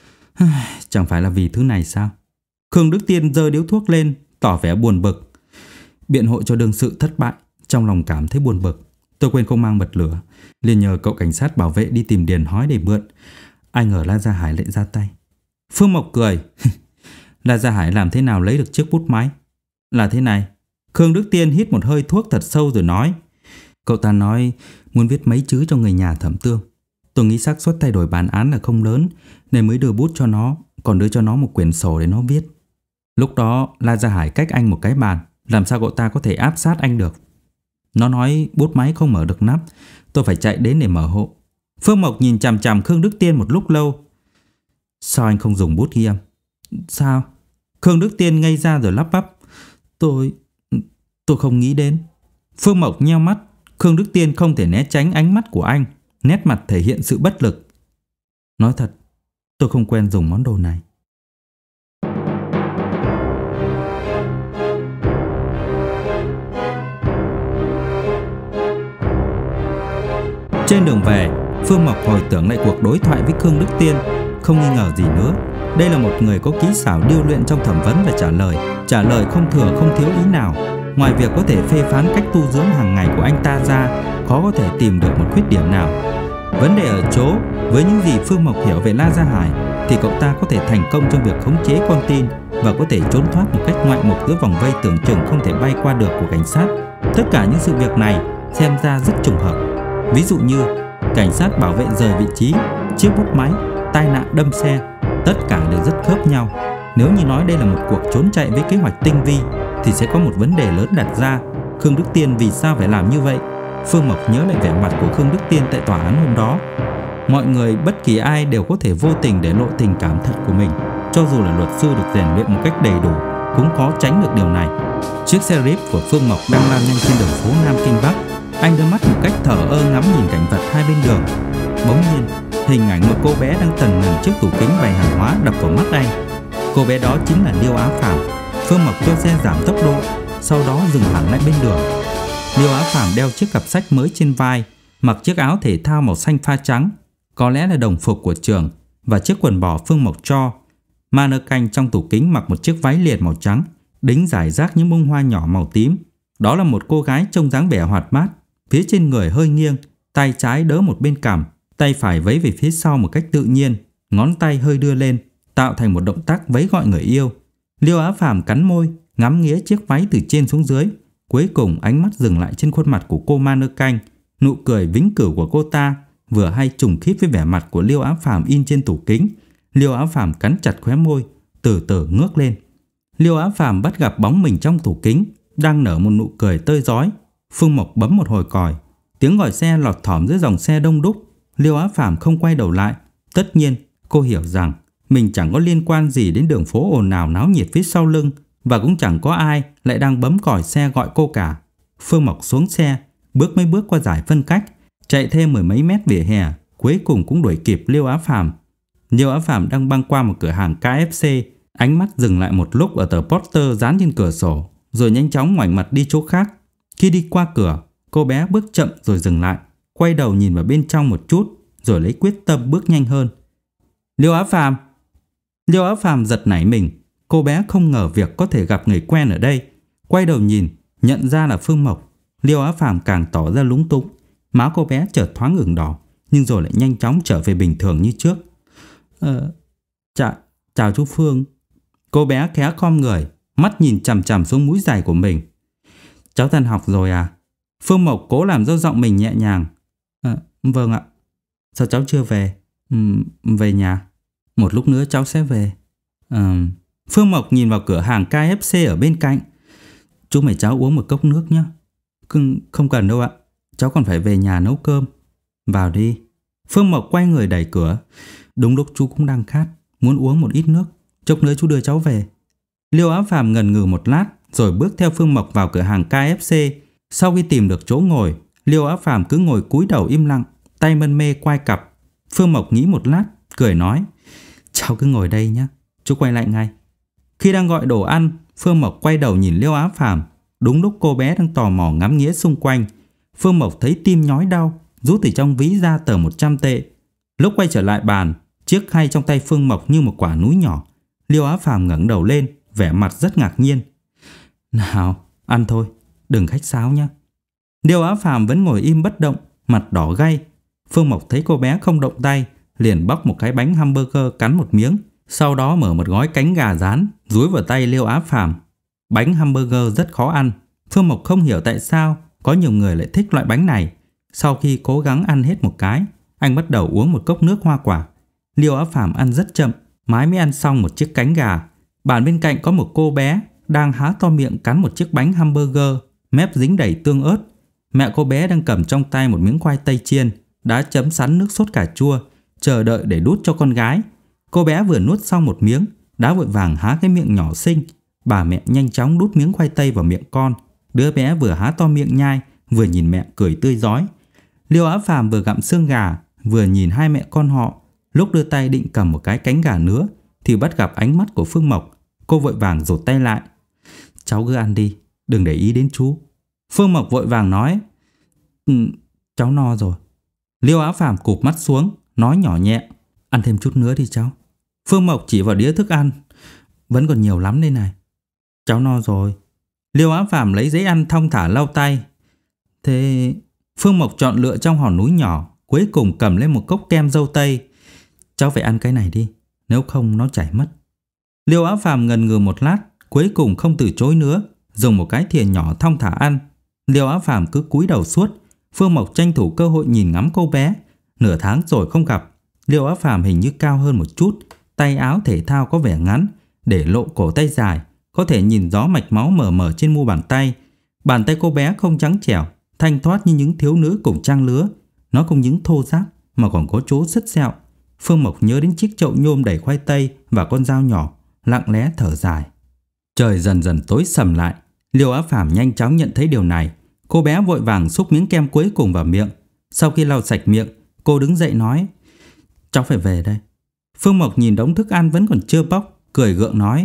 Chẳng phải là vì thứ này sao? Khương Đức Tiên giơ điếu thuốc lên, tỏ vẻ buồn bực. Biện hộ cho đương sự thất bại, trong lòng cảm thấy buồn bực. Tôi quên không mang bật lửa, liền nhờ cậu cảnh sát bảo vệ đi tìm Điền Hói để mượn. Ai ngờ La Gia Hải lại ra tay. Phương Mộc cười. La Gia Hải làm thế nào lấy được chiếc bút máy? Là thế này. Khương Đức Tiên hít một hơi thuốc thật sâu rồi nói. Cậu ta nói muốn viết mấy chữ cho người nhà Thẩm Tương. Tôi nghĩ xác suất thay đổi bản án là không lớn, nên mới đưa bút cho nó, còn đưa cho nó một quyển sổ để nó viết. Lúc đó La Gia Hải cách anh một cái bàn, làm sao cậu ta có thể áp sát anh được? Nó nói bút máy không mở được nắp, tôi phải chạy đến để mở hộ. Phương Mộc nhìn chằm chằm Khương Đức Tiên một lúc lâu. Sao anh không dùng bút ghi âm? Sao? Khương Đức Tiên ngây ra rồi lắp bắp. Tôi... tôi không nghĩ đến. Phương Mộc nheo mắt. Khương Đức Tiên không thể né tránh ánh mắt của anh, nét mặt thể hiện sự bất lực. Nói thật, tôi không quen dùng món đồ này. Trên đường về, Phương Mộc hồi tưởng lại cuộc đối thoại với Khương Đức Tiên. Không nghi ngờ gì nữa, đây là một người có kỹ xảo điêu luyện trong thẩm vấn và trả lời. Trả lời không thừa không thiếu ý nào. Ngoài việc có thể phê phán cách tu dưỡng hàng ngày của anh ta ra, khó có thể tìm được một khuyết điểm nào. Vấn đề ở chỗ, với những gì Phương Mộc hiểu về La Gia Hải, thì cậu ta có thể thành công trong việc khống chế con tin và có thể trốn thoát một cách ngoại mục giữa vòng vây tưởng chừng không thể bay qua được của cảnh sát. Tất cả những sự việc này xem ra rất trùng hợp. Ví dụ như cảnh sát bảo vệ rời vị trí, chiếc bút máy, tai nạn đâm xe, tất cả đều rất khớp nhau. Nếu như nói đây là một cuộc trốn chạy với kế hoạch tinh vi, thì sẽ có một vấn đề lớn đặt ra. Khương Đức Tiên vì sao phải làm như vậy? Phương Mộc nhớ lại vẻ mặt của Khương Đức Tiên tại tòa án hôm đó. Mọi người, bất kỳ ai đều có thể vô tình để lộ tình cảm thật của mình. Cho dù là luật sư được rèn luyện một cách đầy đủ, cũng khó tránh được điều này. Chiếc xe Jeep của Phương Mộc đang lao nhanh trên đường phố Nam Kinh Bắc. Anh đưa mắt một cách thờ ơ ngắm nhìn cảnh vật hai bên đường. Bỗng nhiên, hình ảnh một cô bé đang tần ngần trước tủ kính bày hàng hóa đập vào mắt anh. Cô bé đó chính là Liêu Á Phàm. Phương Mộc cho xe giảm tốc độ, sau đó dừng hẳn lại bên đường. Liêu Á Phàm đeo chiếc cặp sách mới trên vai, mặc chiếc áo thể thao màu xanh pha trắng, có lẽ là đồng phục của trường, và chiếc quần bò Phương Mộc cho. Mannequin trong tủ kính mặc một chiếc váy liền màu trắng, đính rải rác những bông hoa nhỏ màu tím. Đó là một cô gái trông dáng vẻ hoạt bát, phía trên người hơi nghiêng, tay trái đỡ một bên cằm, tay phải vẫy về phía sau một cách tự nhiên, ngón tay hơi đưa lên, tạo thành một động tác vẫy gọi người yêu. Liêu Á Phàm cắn môi, ngắm nghía chiếc váy từ trên xuống dưới. Cuối cùng ánh mắt dừng lại trên khuôn mặt của cô mannequin. Nụ cười vĩnh cửu của cô ta vừa hay trùng khít với vẻ mặt của Liêu Á Phàm in trên tủ kính. Liêu Á Phàm cắn chặt khóe môi, từ từ ngước lên. Liêu Á Phàm bắt gặp bóng mình trong tủ kính, đang nở một nụ cười tươi rói. Phương Mộc bấm một hồi còi, tiếng gọi xe lọt thỏm dưới dòng xe đông đúc. Liêu Á Phàm không quay đầu lại. Tất nhiên, cô hiểu rằng mình chẳng có liên quan gì đến đường phố ồn ào náo nhiệt phía sau lưng, và cũng chẳng có ai lại đang bấm còi xe gọi cô cả. Phương Mộc xuống xe, bước mấy bước qua giải phân cách, chạy thêm mười mấy mét vỉa hè, cuối cùng cũng đuổi kịp Liêu Á Phàm. Liêu Á Phàm đang băng qua một cửa hàng ca ép xê, ánh mắt dừng lại một lúc ở tờ poster dán trên cửa sổ, rồi nhanh chóng ngoảnh mặt đi chỗ khác. Khi đi qua cửa, cô bé bước chậm rồi dừng lại, quay đầu nhìn vào bên trong một chút, rồi lấy quyết tâm bước nhanh hơn. Liêu Á Phàm! Liêu Á Phàm giật nảy mình. Cô bé không ngờ việc có thể gặp người quen ở đây. Quay đầu nhìn, nhận ra là Phương Mộc. Liêu Á Phàm càng tỏ ra lúng túng. Má cô bé chợt thoáng ửng đỏ, nhưng rồi lại nhanh chóng trở về bình thường như trước. Ờ, chà, chào chú Phương. Cô bé khẽ khom người, mắt nhìn chằm chằm xuống mũi giày của mình. Cháu tan học rồi à? Phương Mộc cố làm dâu giọng mình nhẹ nhàng. À, vâng ạ. Sao cháu chưa về? Ừ, về nhà. Một lúc nữa cháu sẽ về. À, Phương Mộc nhìn vào cửa hàng ca ép xê ở bên cạnh. Chú mời cháu uống một cốc nước nhé. Không, không cần đâu ạ. Cháu còn phải về nhà nấu cơm. Vào đi. Phương Mộc quay người đẩy cửa. Đúng lúc chú cũng đang khát, muốn uống một ít nước. Chốc nữa chú đưa cháu về. Liêu Á Phàm ngần ngừ một lát, rồi bước theo Phương Mộc vào cửa hàng ca ép xê. Sau khi tìm được chỗ ngồi, Liêu Á Phàm cứ ngồi cúi đầu im lặng, tay mân mê quay cặp. Phương Mộc nghĩ một lát, cười nói: Cháu cứ ngồi đây nhé, chú quay lại ngay. Khi đang gọi đồ ăn, Phương Mộc quay đầu nhìn Liêu Á Phàm. Đúng lúc cô bé đang tò mò ngắm nghía xung quanh, Phương Mộc thấy tim nhói đau, rút từ trong ví ra tờ một trăm tệ. Lúc quay trở lại bàn, chiếc khay trong tay Phương Mộc như một quả núi nhỏ. Liêu Á Phàm ngẩng đầu lên, vẻ mặt rất ngạc nhiên. Nào, ăn thôi, đừng khách sáo nhé. Liêu Á Phàm vẫn ngồi im bất động, mặt đỏ gay. Phương Mộc thấy cô bé không động tay, liền bóc một cái bánh hamburger cắn một miếng, sau đó mở một gói cánh gà rán dúi vào tay Liêu Á Phàm. Bánh hamburger rất khó ăn. Phương Mộc không hiểu tại sao có nhiều người lại thích loại bánh này. Sau khi cố gắng ăn hết một cái, anh bắt đầu uống một cốc nước hoa quả. Liêu Á Phàm ăn rất chậm, mãi mới ăn xong một chiếc cánh gà. Bàn bên cạnh có một cô bé đang há to miệng cắn một chiếc bánh hamburger, mép dính đầy tương ớt. Mẹ cô bé đang cầm trong tay một miếng khoai tây chiên đã chấm sẵn nước sốt cà chua, chờ đợi để đút cho con gái. Cô bé vừa nuốt xong một miếng, đã vội vàng há cái miệng nhỏ xinh. Bà mẹ nhanh chóng đút miếng khoai tây vào miệng con. Đứa bé vừa há to miệng nhai, vừa nhìn mẹ cười tươi rói. Liêu Á Phàm vừa gặm xương gà, vừa nhìn hai mẹ con họ. Lúc đưa tay định cầm một cái cánh gà nữa, thì bắt gặp ánh mắt của Phương Mộc. Cô vội vàng giột tay lại. Cháu cứ ăn đi, đừng để ý đến chú. Phương Mộc vội vàng nói: ừ, cháu no rồi. Liêu Á Phàm cụp mắt xuống, nói nhỏ nhẹ: ăn thêm chút nữa đi cháu. Phương Mộc chỉ vào đĩa thức ăn: vẫn còn nhiều lắm đây này. Cháu no rồi. Liêu Á Phàm lấy giấy ăn thong thả lau tay. Thế... Phương Mộc chọn lựa trong hòn núi nhỏ, cuối cùng cầm lên một cốc kem dâu tây. Cháu phải ăn cái này đi, nếu không nó chảy mất. Liêu Á Phàm ngần ngừ một lát, cuối cùng không từ chối nữa, dùng một cái thìa nhỏ thong thả ăn. Liêu Á Phàm cứ cúi đầu suốt. Phương Mộc tranh thủ cơ hội nhìn ngắm cô bé. Nửa tháng rồi không gặp, Liêu Á Phàm hình như cao hơn một chút, tay áo thể thao có vẻ ngắn, để lộ cổ tay dài, có thể nhìn rõ mạch máu mờ mờ trên mu bàn tay. Bàn tay cô bé không trắng trẻo, thanh thoát như những thiếu nữ cùng trang lứa. Nó không những thô ráp mà còn có chỗ sứt sẹo. Phương Mộc nhớ đến chiếc chậu nhôm đầy khoai tây và con dao nhỏ, lặng lẽ thở dài. Trời dần dần tối sầm lại. Liêu Á Phàm nhanh chóng nhận thấy điều này. Cô bé vội vàng xúc miếng kem cuối cùng vào miệng. Sau khi lau sạch miệng, cô đứng dậy nói: cháu phải về đây. Phương Mộc nhìn đống thức ăn vẫn còn chưa bóc, cười gượng nói: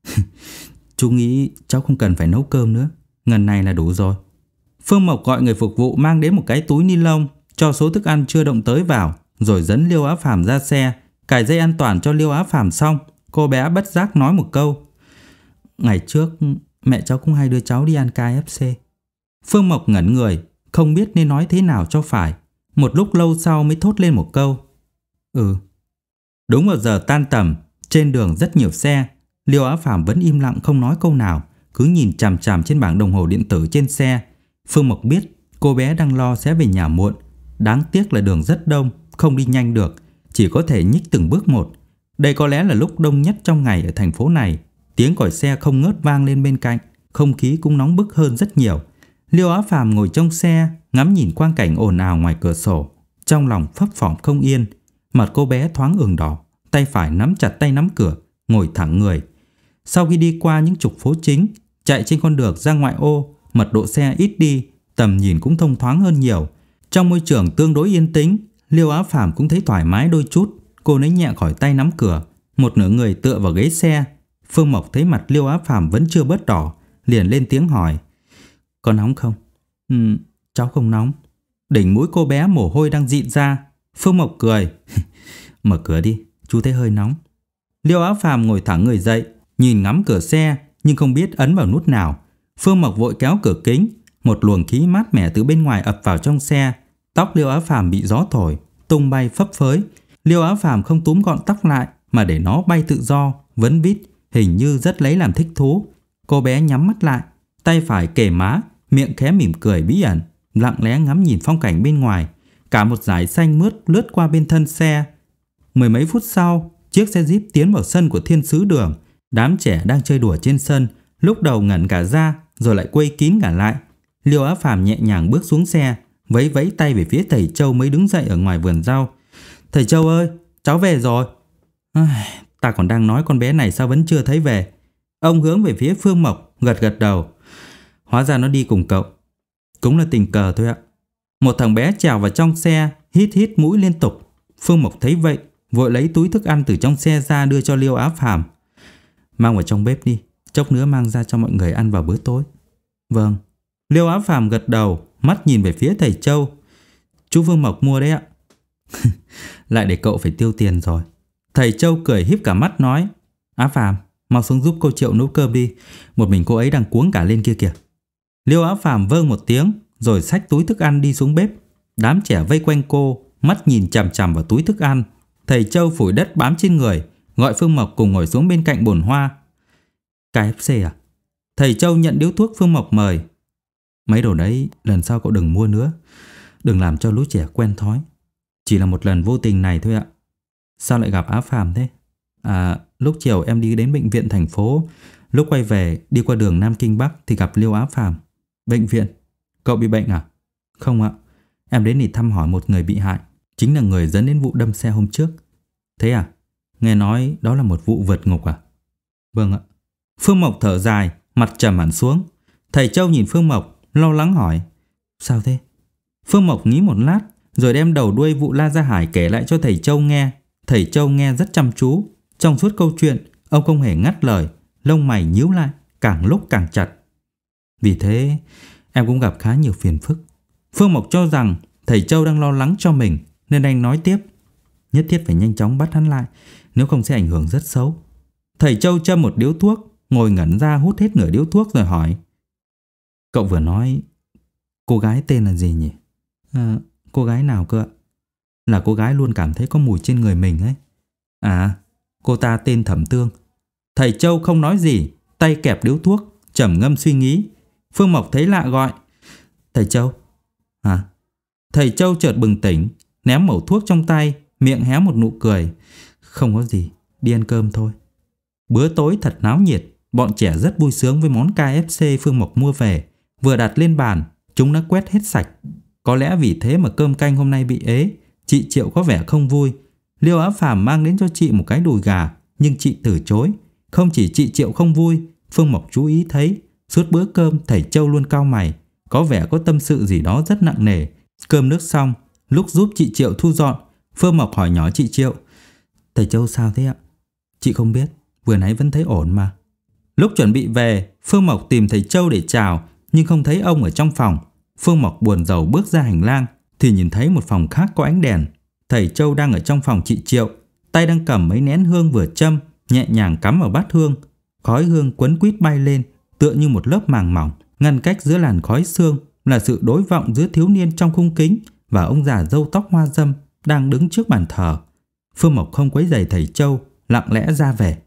chú nghĩ cháu không cần phải nấu cơm nữa, ngần này là đủ rồi. Phương Mộc gọi người phục vụ mang đến một cái túi ni lông, cho số thức ăn chưa động tới vào, rồi dẫn Liêu Á Phàm ra xe, cài dây an toàn cho Liêu Á Phàm xong. Cô bé bất giác nói một câu: ngày trước mẹ cháu cũng hay đưa cháu đi ăn ca ép xê. Phương Mộc ngẩn người, không biết nên nói thế nào cho phải. Một lúc lâu sau mới thốt lên một câu: ừ. Đúng vào giờ tan tầm, trên đường rất nhiều xe. Liêu Á Phàm vẫn im lặng không nói câu nào, cứ nhìn chằm chằm trên bảng đồng hồ điện tử trên xe. Phương Mộc biết cô bé đang lo sẽ về nhà muộn. Đáng tiếc là đường rất đông, không đi nhanh được, chỉ có thể nhích từng bước một. Đây có lẽ là lúc đông nhất trong ngày ở thành phố này. Tiếng còi xe không ngớt vang lên bên cạnh, không khí cũng nóng bức hơn rất nhiều. Liêu Á Phàm ngồi trong xe, ngắm nhìn quang cảnh ồn ào ngoài cửa sổ, trong lòng phấp phỏng không yên. Mặt cô bé thoáng ửng đỏ, tay phải nắm chặt tay nắm cửa, ngồi thẳng người. Sau khi đi qua những trục phố chính, chạy trên con đường ra ngoại ô, mật độ xe ít đi, tầm nhìn cũng thông thoáng hơn nhiều. Trong môi trường tương đối yên tĩnh, Liêu Á Phàm cũng thấy thoải mái đôi chút. Cô lấy nhẹ khỏi tay nắm cửa, một nửa người tựa vào ghế xe. Phương Mộc thấy mặt Liêu Á Phàm vẫn chưa bớt đỏ, liền lên tiếng hỏi: có nóng không? Ừ, cháu không nóng. Đỉnh mũi cô bé mồ hôi đang dịn ra. Phương Mộc cười: mở cửa đi, chú thấy hơi nóng. Liêu Á Phàm ngồi thẳng người dậy, nhìn ngắm cửa xe nhưng không biết ấn vào nút nào. Phương Mộc vội kéo cửa kính, một luồng khí mát mẻ từ bên ngoài ập vào trong xe. Tóc Liêu Á Phàm bị gió thổi tung bay phấp phới. Liêu Á Phàm không túm gọn tóc lại mà để nó bay tự do, vấn vít, hình như rất lấy làm thích thú. Cô bé nhắm mắt lại, tay phải kề má, miệng khẽ mỉm cười bí ẩn, lặng lẽ ngắm nhìn phong cảnh bên ngoài. Cả một dải xanh mướt lướt qua bên thân xe. Mười mấy phút sau, chiếc xe Jeep tiến vào sân của Thiên Sứ Đường. Đám trẻ đang chơi đùa trên sân, lúc đầu ngẩn cả ra rồi lại quây kín cả lại. Liêu Á Phàm nhẹ nhàng bước xuống xe, vẫy vẫy tay về phía thầy Châu mới đứng dậy ở ngoài vườn rau. Thầy Châu ơi, cháu về rồi. À, ta còn đang nói con bé này sao vẫn chưa thấy về. Ông hướng về phía Phương Mộc, gật gật đầu. Hóa ra nó đi cùng cậu. Cũng là tình cờ thôi ạ. Một thằng bé trèo vào trong xe, hít hít mũi liên tục. Phương Mộc thấy vậy, vội lấy túi thức ăn từ trong xe ra đưa cho Liêu Á Phàm. Mang vào trong bếp đi, chốc nữa mang ra cho mọi người ăn vào bữa tối. Vâng. Liêu Á Phàm gật đầu, mắt nhìn về phía thầy Châu. Chú Phương Mộc mua đấy ạ. Lại để cậu phải tiêu tiền rồi. Thầy Châu cười híp cả mắt nói. Á Phàm, mau xuống giúp cô Triệu nấu cơm đi. Một mình cô ấy đang cuống cả lên kia kìa. Liêu Á Phàm vâng một tiếng, rồi xách túi thức ăn đi xuống bếp. Đám trẻ vây quanh cô, mắt nhìn chằm chằm vào túi thức ăn. Thầy Châu phủi đất bám trên người, gọi Phương Mộc cùng ngồi xuống bên cạnh bồn hoa. ca ép xê à? Thầy Châu nhận điếu thuốc Phương Mộc mời. Mấy đồ đấy lần sau cậu đừng mua nữa. Đừng làm cho lũ trẻ quen thói. Chỉ là một lần vô tình này thôi ạ. Sao lại gặp Á Phàm thế? À, lúc chiều em đi đến bệnh viện thành phố. Lúc quay về đi qua đường Nam Kinh Bắc thì gặp Liêu Á Phàm. Bệnh viện? Cậu bị bệnh à? Không ạ. Em đến để thăm hỏi một người bị hại, chính là người dẫn đến vụ đâm xe hôm trước. Thế à? Nghe nói đó là một vụ vượt ngục à? Vâng ạ. Phương Mộc thở dài, mặt trầm hẳn xuống. Thầy Châu nhìn Phương Mộc, lo lắng hỏi. Sao thế? Phương Mộc nghĩ một lát, rồi đem đầu đuôi vụ La Gia Hải kể lại cho thầy Châu nghe. Thầy Châu nghe rất chăm chú. Trong suốt câu chuyện, ông không hề ngắt lời, lông mày nhíu lại, càng lúc càng chặt. Vì thế, em cũng gặp khá nhiều phiền phức. Phương Mộc cho rằng thầy Châu đang lo lắng cho mình, nên anh nói tiếp. Nhất thiết phải nhanh chóng bắt hắn lại, nếu không sẽ ảnh hưởng rất xấu. Thầy Châu châm một điếu thuốc, ngồi ngẩn ra hút hết nửa điếu thuốc rồi hỏi. Cậu vừa nói cô gái tên là gì nhỉ? À, cô gái nào cơ ạ? Là cô gái luôn cảm thấy có mùi trên người mình ấy. À, cô ta tên Thẩm Tương. Thầy Châu không nói gì, tay kẹp điếu thuốc, trầm ngâm suy nghĩ. Phương Mộc thấy lạ gọi. Thầy Châu. Hả? Thầy Châu chợt bừng tỉnh, ném mẩu thuốc trong tay, miệng hé một nụ cười. Không có gì, đi ăn cơm thôi. Bữa tối thật náo nhiệt, bọn trẻ rất vui sướng với món ca ép xê Phương Mộc mua về. Vừa đặt lên bàn, chúng đã quét hết sạch. Có lẽ vì thế mà cơm canh hôm nay bị ế. Chị Triệu có vẻ không vui. Liêu Á Phàm mang đến cho chị một cái đùi gà, nhưng chị từ chối. Không chỉ chị Triệu không vui, Phương Mộc chú ý thấy suốt bữa cơm thầy Châu luôn cau mày, có vẻ có tâm sự gì đó rất nặng nề. Cơm nước xong, lúc giúp chị Triệu thu dọn, Phương Mộc hỏi nhỏ chị Triệu. Thầy Châu sao thế ạ? Chị không biết, vừa nãy vẫn thấy ổn mà. Lúc chuẩn bị về, Phương Mộc tìm thầy Châu để chào, nhưng không thấy ông ở trong phòng. Phương Mộc buồn rầu bước ra hành lang thì nhìn thấy một phòng khác có ánh đèn. Thầy Châu đang ở trong phòng chị Triệu, tay đang cầm mấy nén hương vừa châm, nhẹ nhàng cắm vào bát hương. Khói hương quấn quýt bay lên, tựa như một lớp màng mỏng, ngăn cách giữa làn khói sương là sự đối vọng giữa thiếu niên trong khung kính và ông già râu tóc hoa râm đang đứng trước bàn thờ. Phương Mộc không quấy rầy thầy Châu, lặng lẽ ra về.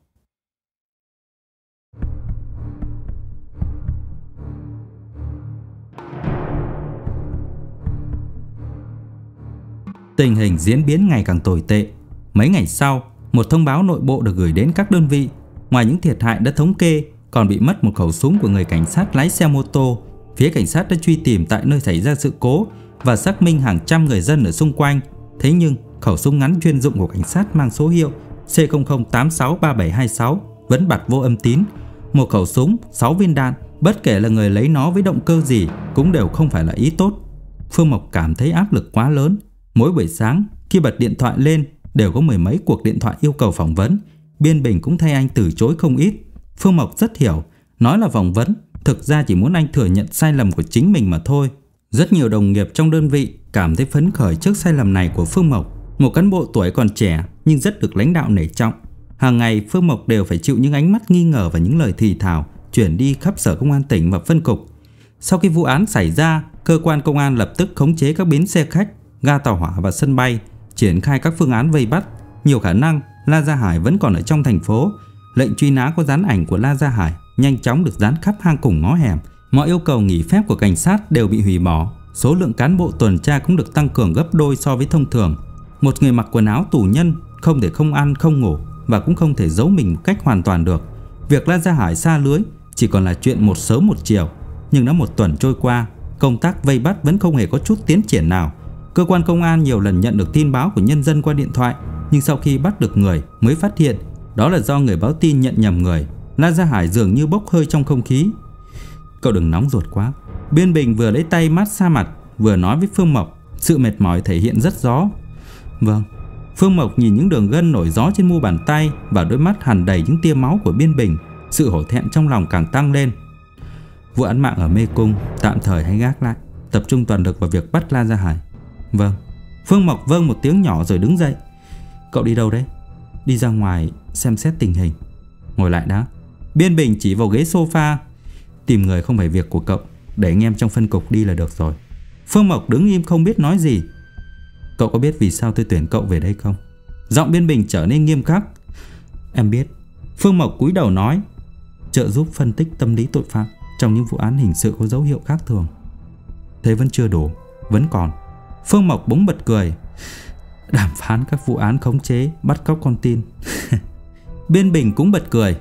Tình hình diễn biến ngày càng tồi tệ. Mấy ngày sau, một thông báo nội bộ được gửi đến các đơn vị. Ngoài những thiệt hại đã thống kê, còn bị mất một khẩu súng của người cảnh sát lái xe mô tô. Phía cảnh sát đã truy tìm tại nơi xảy ra sự cố và xác minh hàng trăm người dân ở xung quanh. Thế nhưng, khẩu súng ngắn chuyên dụng của cảnh sát mang số hiệu C không không tám sáu ba bảy hai sáu vẫn bật vô âm tín. Một khẩu súng, sáu viên đạn, bất kể là người lấy nó với động cơ gì cũng đều không phải là ý tốt. Phương Mộc cảm thấy áp lực quá lớn. Mỗi buổi sáng khi bật điện thoại lên đều có mười mấy cuộc điện thoại yêu cầu phỏng vấn. Biên Bình cũng thay anh từ chối không ít. Phương Mộc rất hiểu, nói là phỏng vấn, thực ra chỉ muốn anh thừa nhận sai lầm của chính mình mà thôi. Rất nhiều đồng nghiệp trong đơn vị cảm thấy phấn khởi trước sai lầm này của Phương Mộc. Một cán bộ tuổi còn trẻ nhưng rất được lãnh đạo nể trọng. Hàng ngày Phương Mộc đều phải chịu những ánh mắt nghi ngờ và những lời thì thào chuyển đi khắp sở công an tỉnh và phân cục. Sau khi vụ án xảy ra, cơ quan công an lập tức khống chế các bến xe khách, ga tàu hỏa và sân bay, triển khai các phương án vây bắt. Nhiều khả năng La Gia Hải vẫn còn ở trong thành phố. Lệnh truy nã có dán ảnh của La Gia Hải nhanh chóng được dán khắp hang cùng ngõ hẻm. Mọi yêu cầu nghỉ phép của cảnh sát đều bị hủy bỏ. Số lượng cán bộ tuần tra cũng được tăng cường gấp đôi so với thông thường. Một người mặc quần áo tù nhân không thể không ăn không ngủ và cũng không thể giấu mình một cách hoàn toàn được. Việc La Gia Hải sa lưới chỉ còn là chuyện một sớm một chiều. Nhưng đã một tuần trôi qua, công tác vây bắt vẫn không hề có chút tiến triển nào. Cơ quan công an nhiều lần nhận được tin báo của nhân dân qua điện thoại, nhưng sau khi bắt được người mới phát hiện đó là do người báo tin nhận nhầm người. La Gia Hải dường như bốc hơi trong không khí. Cậu đừng nóng ruột quá. Biên Bình vừa lấy tay mát xa mặt, vừa nói với Phương Mộc. Sự mệt mỏi thể hiện rất rõ. Vâng. Phương Mộc nhìn những đường gân nổi gió trên mu bàn tay và đôi mắt hằn đầy những tia máu của Biên Bình. Sự hổ thẹn trong lòng càng tăng lên. Vụ án mạng ở Mê Cung tạm thời hãy gác lại, tập trung toàn lực vào việc bắt La Gia Hải. Vâng. Phương Mộc vâng một tiếng nhỏ rồi đứng dậy. Cậu đi đâu đấy? Đi ra ngoài xem xét tình hình. Ngồi lại đã. Biên Bình chỉ vào ghế sofa. Tìm người không phải việc của cậu, để anh em trong phân cục đi là được rồi. Phương Mộc đứng im không biết nói gì. Cậu có biết vì sao tôi tuyển cậu về đây không? Giọng Biên Bình trở nên nghiêm khắc. Em biết. Phương Mộc cúi đầu nói. Trợ giúp phân tích tâm lý tội phạm trong những vụ án hình sự có dấu hiệu khác thường. Thế vẫn chưa đủ, vẫn còn. Phương Mộc bỗng bật cười. Đàm phán các vụ án khống chế, bắt cóc con tin. Biên Bình cũng bật cười.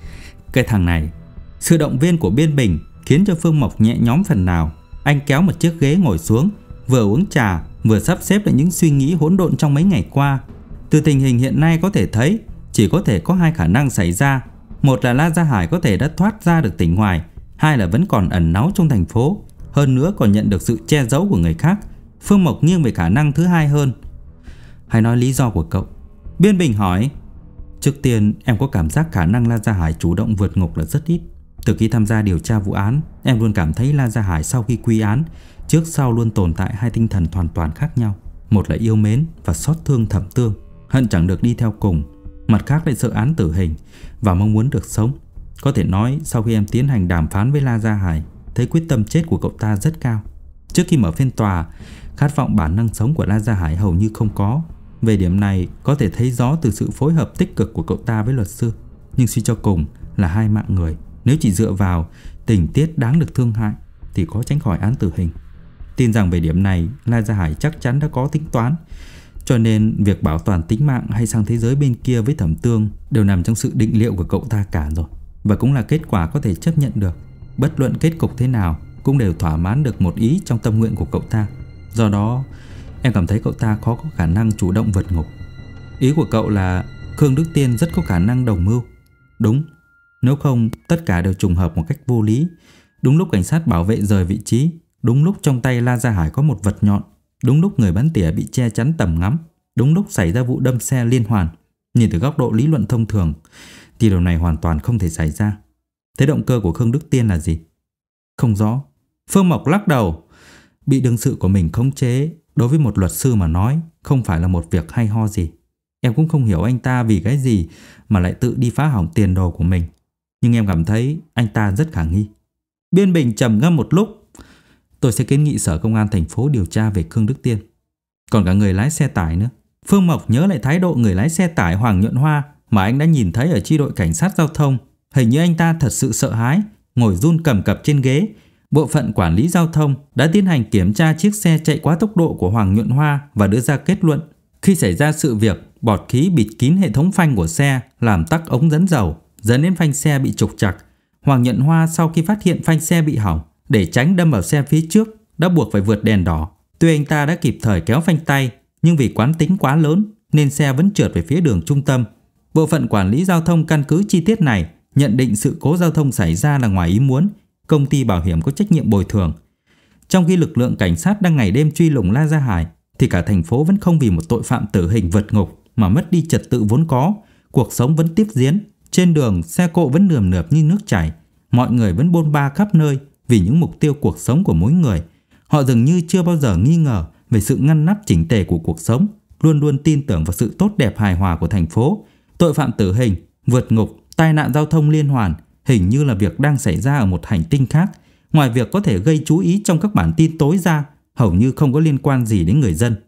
Cái thằng này. Sự động viên của Biên Bình khiến cho Phương Mộc nhẹ nhõm phần nào. Anh kéo một chiếc ghế ngồi xuống, vừa uống trà, vừa sắp xếp lại những suy nghĩ hỗn độn trong mấy ngày qua. Từ tình hình hiện nay có thể thấy chỉ có thể có hai khả năng xảy ra. Một là La Gia Hải có thể đã thoát ra được tỉnh ngoài, hai là vẫn còn ẩn náu trong thành phố, hơn nữa còn nhận được sự che giấu của người khác. Phương Mộc nghiêng về khả năng thứ hai hơn. Hãy nói lý do của cậu. Biên Bình hỏi. Trước tiên em có cảm giác khả năng La Gia Hải chủ động vượt ngục là rất ít. Từ khi tham gia điều tra vụ án, em luôn cảm thấy La Gia Hải sau khi quy án, trước sau luôn tồn tại hai tinh thần hoàn toàn khác nhau. Một là yêu mến và xót thương Thẩm Tương, hận chẳng được đi theo cùng. Mặt khác lại sợ án tử hình và mong muốn được sống. Có thể nói sau khi em tiến hành đàm phán với La Gia Hải, thấy quyết tâm chết của cậu ta rất cao. Trước khi mở phiên tòa, khát vọng bản năng sống của La Gia Hải hầu như không có. Về điểm này có thể thấy rõ từ sự phối hợp tích cực của cậu ta với luật sư. Nhưng suy cho cùng là hai mạng người. Nếu chỉ dựa vào tình tiết đáng được thương hại thì khó tránh khỏi án tử hình. Tin rằng về điểm này La Gia Hải chắc chắn đã có tính toán. Cho nên việc bảo toàn tính mạng hay sang thế giới bên kia với Thẩm Tương đều nằm trong sự định liệu của cậu ta cả rồi. Và cũng là kết quả có thể chấp nhận được. Bất luận kết cục thế nào cũng đều thỏa mãn được một ý trong tâm nguyện của cậu ta. Do đó em cảm thấy cậu ta khó có khả năng chủ động vượt ngục. Ý của cậu là Khương Đức Tiên rất có khả năng đồng mưu. Đúng. Nếu không tất cả đều trùng hợp một cách vô lý. Đúng lúc cảnh sát bảo vệ rời vị trí, đúng lúc trong tay La Gia Hải có một vật nhọn, đúng lúc người bắn tỉa bị che chắn tầm ngắm, đúng lúc xảy ra vụ đâm xe liên hoàn. Nhìn từ góc độ lý luận thông thường thì điều này hoàn toàn không thể xảy ra. Thế động cơ của Khương Đức Tiên là gì? Không rõ. Phương Mộc lắc đầu. Bị đương sự của mình khống chế đối với một luật sư mà nói không phải là một việc hay ho gì. Em cũng không hiểu anh ta vì cái gì mà lại tự đi phá hỏng tiền đồ của mình. Nhưng em cảm thấy anh ta rất khả nghi. Biên Bình trầm ngâm một lúc. Tôi sẽ kiến nghị sở công an thành phố điều tra về Khương Đức Tiên. Còn cả người lái xe tải nữa. Phương Mộc nhớ lại thái độ người lái xe tải Hoàng Nhuận Hoa mà anh đã nhìn thấy ở chi đội cảnh sát giao thông. Hình như anh ta thật sự sợ hãi, ngồi run cầm cập trên ghế. Bộ phận quản lý giao thông đã tiến hành kiểm tra chiếc xe chạy quá tốc độ của Hoàng Nhuận Hoa và đưa ra kết luận. Khi xảy ra sự việc, bọt khí bịt kín hệ thống phanh của xe, làm tắc ống dẫn dầu, dẫn đến phanh xe bị trục trặc. Hoàng Nhuận Hoa sau khi phát hiện phanh xe bị hỏng, để tránh đâm vào xe phía trước, đã buộc phải vượt đèn đỏ. Tuy anh ta đã kịp thời kéo phanh tay, nhưng vì quán tính quá lớn nên xe vẫn trượt về phía đường trung tâm. Bộ phận quản lý giao thông căn cứ chi tiết này, nhận định sự cố giao thông xảy ra là ngoài ý muốn, công ty bảo hiểm có trách nhiệm bồi thường. Trong khi lực lượng cảnh sát đang ngày đêm truy lùng La Gia Hải, thì cả thành phố vẫn không vì một tội phạm tử hình vượt ngục mà mất đi trật tự vốn có. Cuộc sống vẫn tiếp diễn, trên đường xe cộ vẫn nườm nượp như nước chảy, mọi người vẫn bôn ba khắp nơi vì những mục tiêu cuộc sống của mỗi người. Họ dường như chưa bao giờ nghi ngờ về sự ngăn nắp chỉnh tề của cuộc sống, luôn luôn tin tưởng vào sự tốt đẹp hài hòa của thành phố. Tội phạm tử hình, vượt ngục, tai nạn giao thông liên hoàn hình như là việc đang xảy ra ở một hành tinh khác. Ngoài việc có thể gây chú ý trong các bản tin tối ra, hầu như không có liên quan gì đến người dân.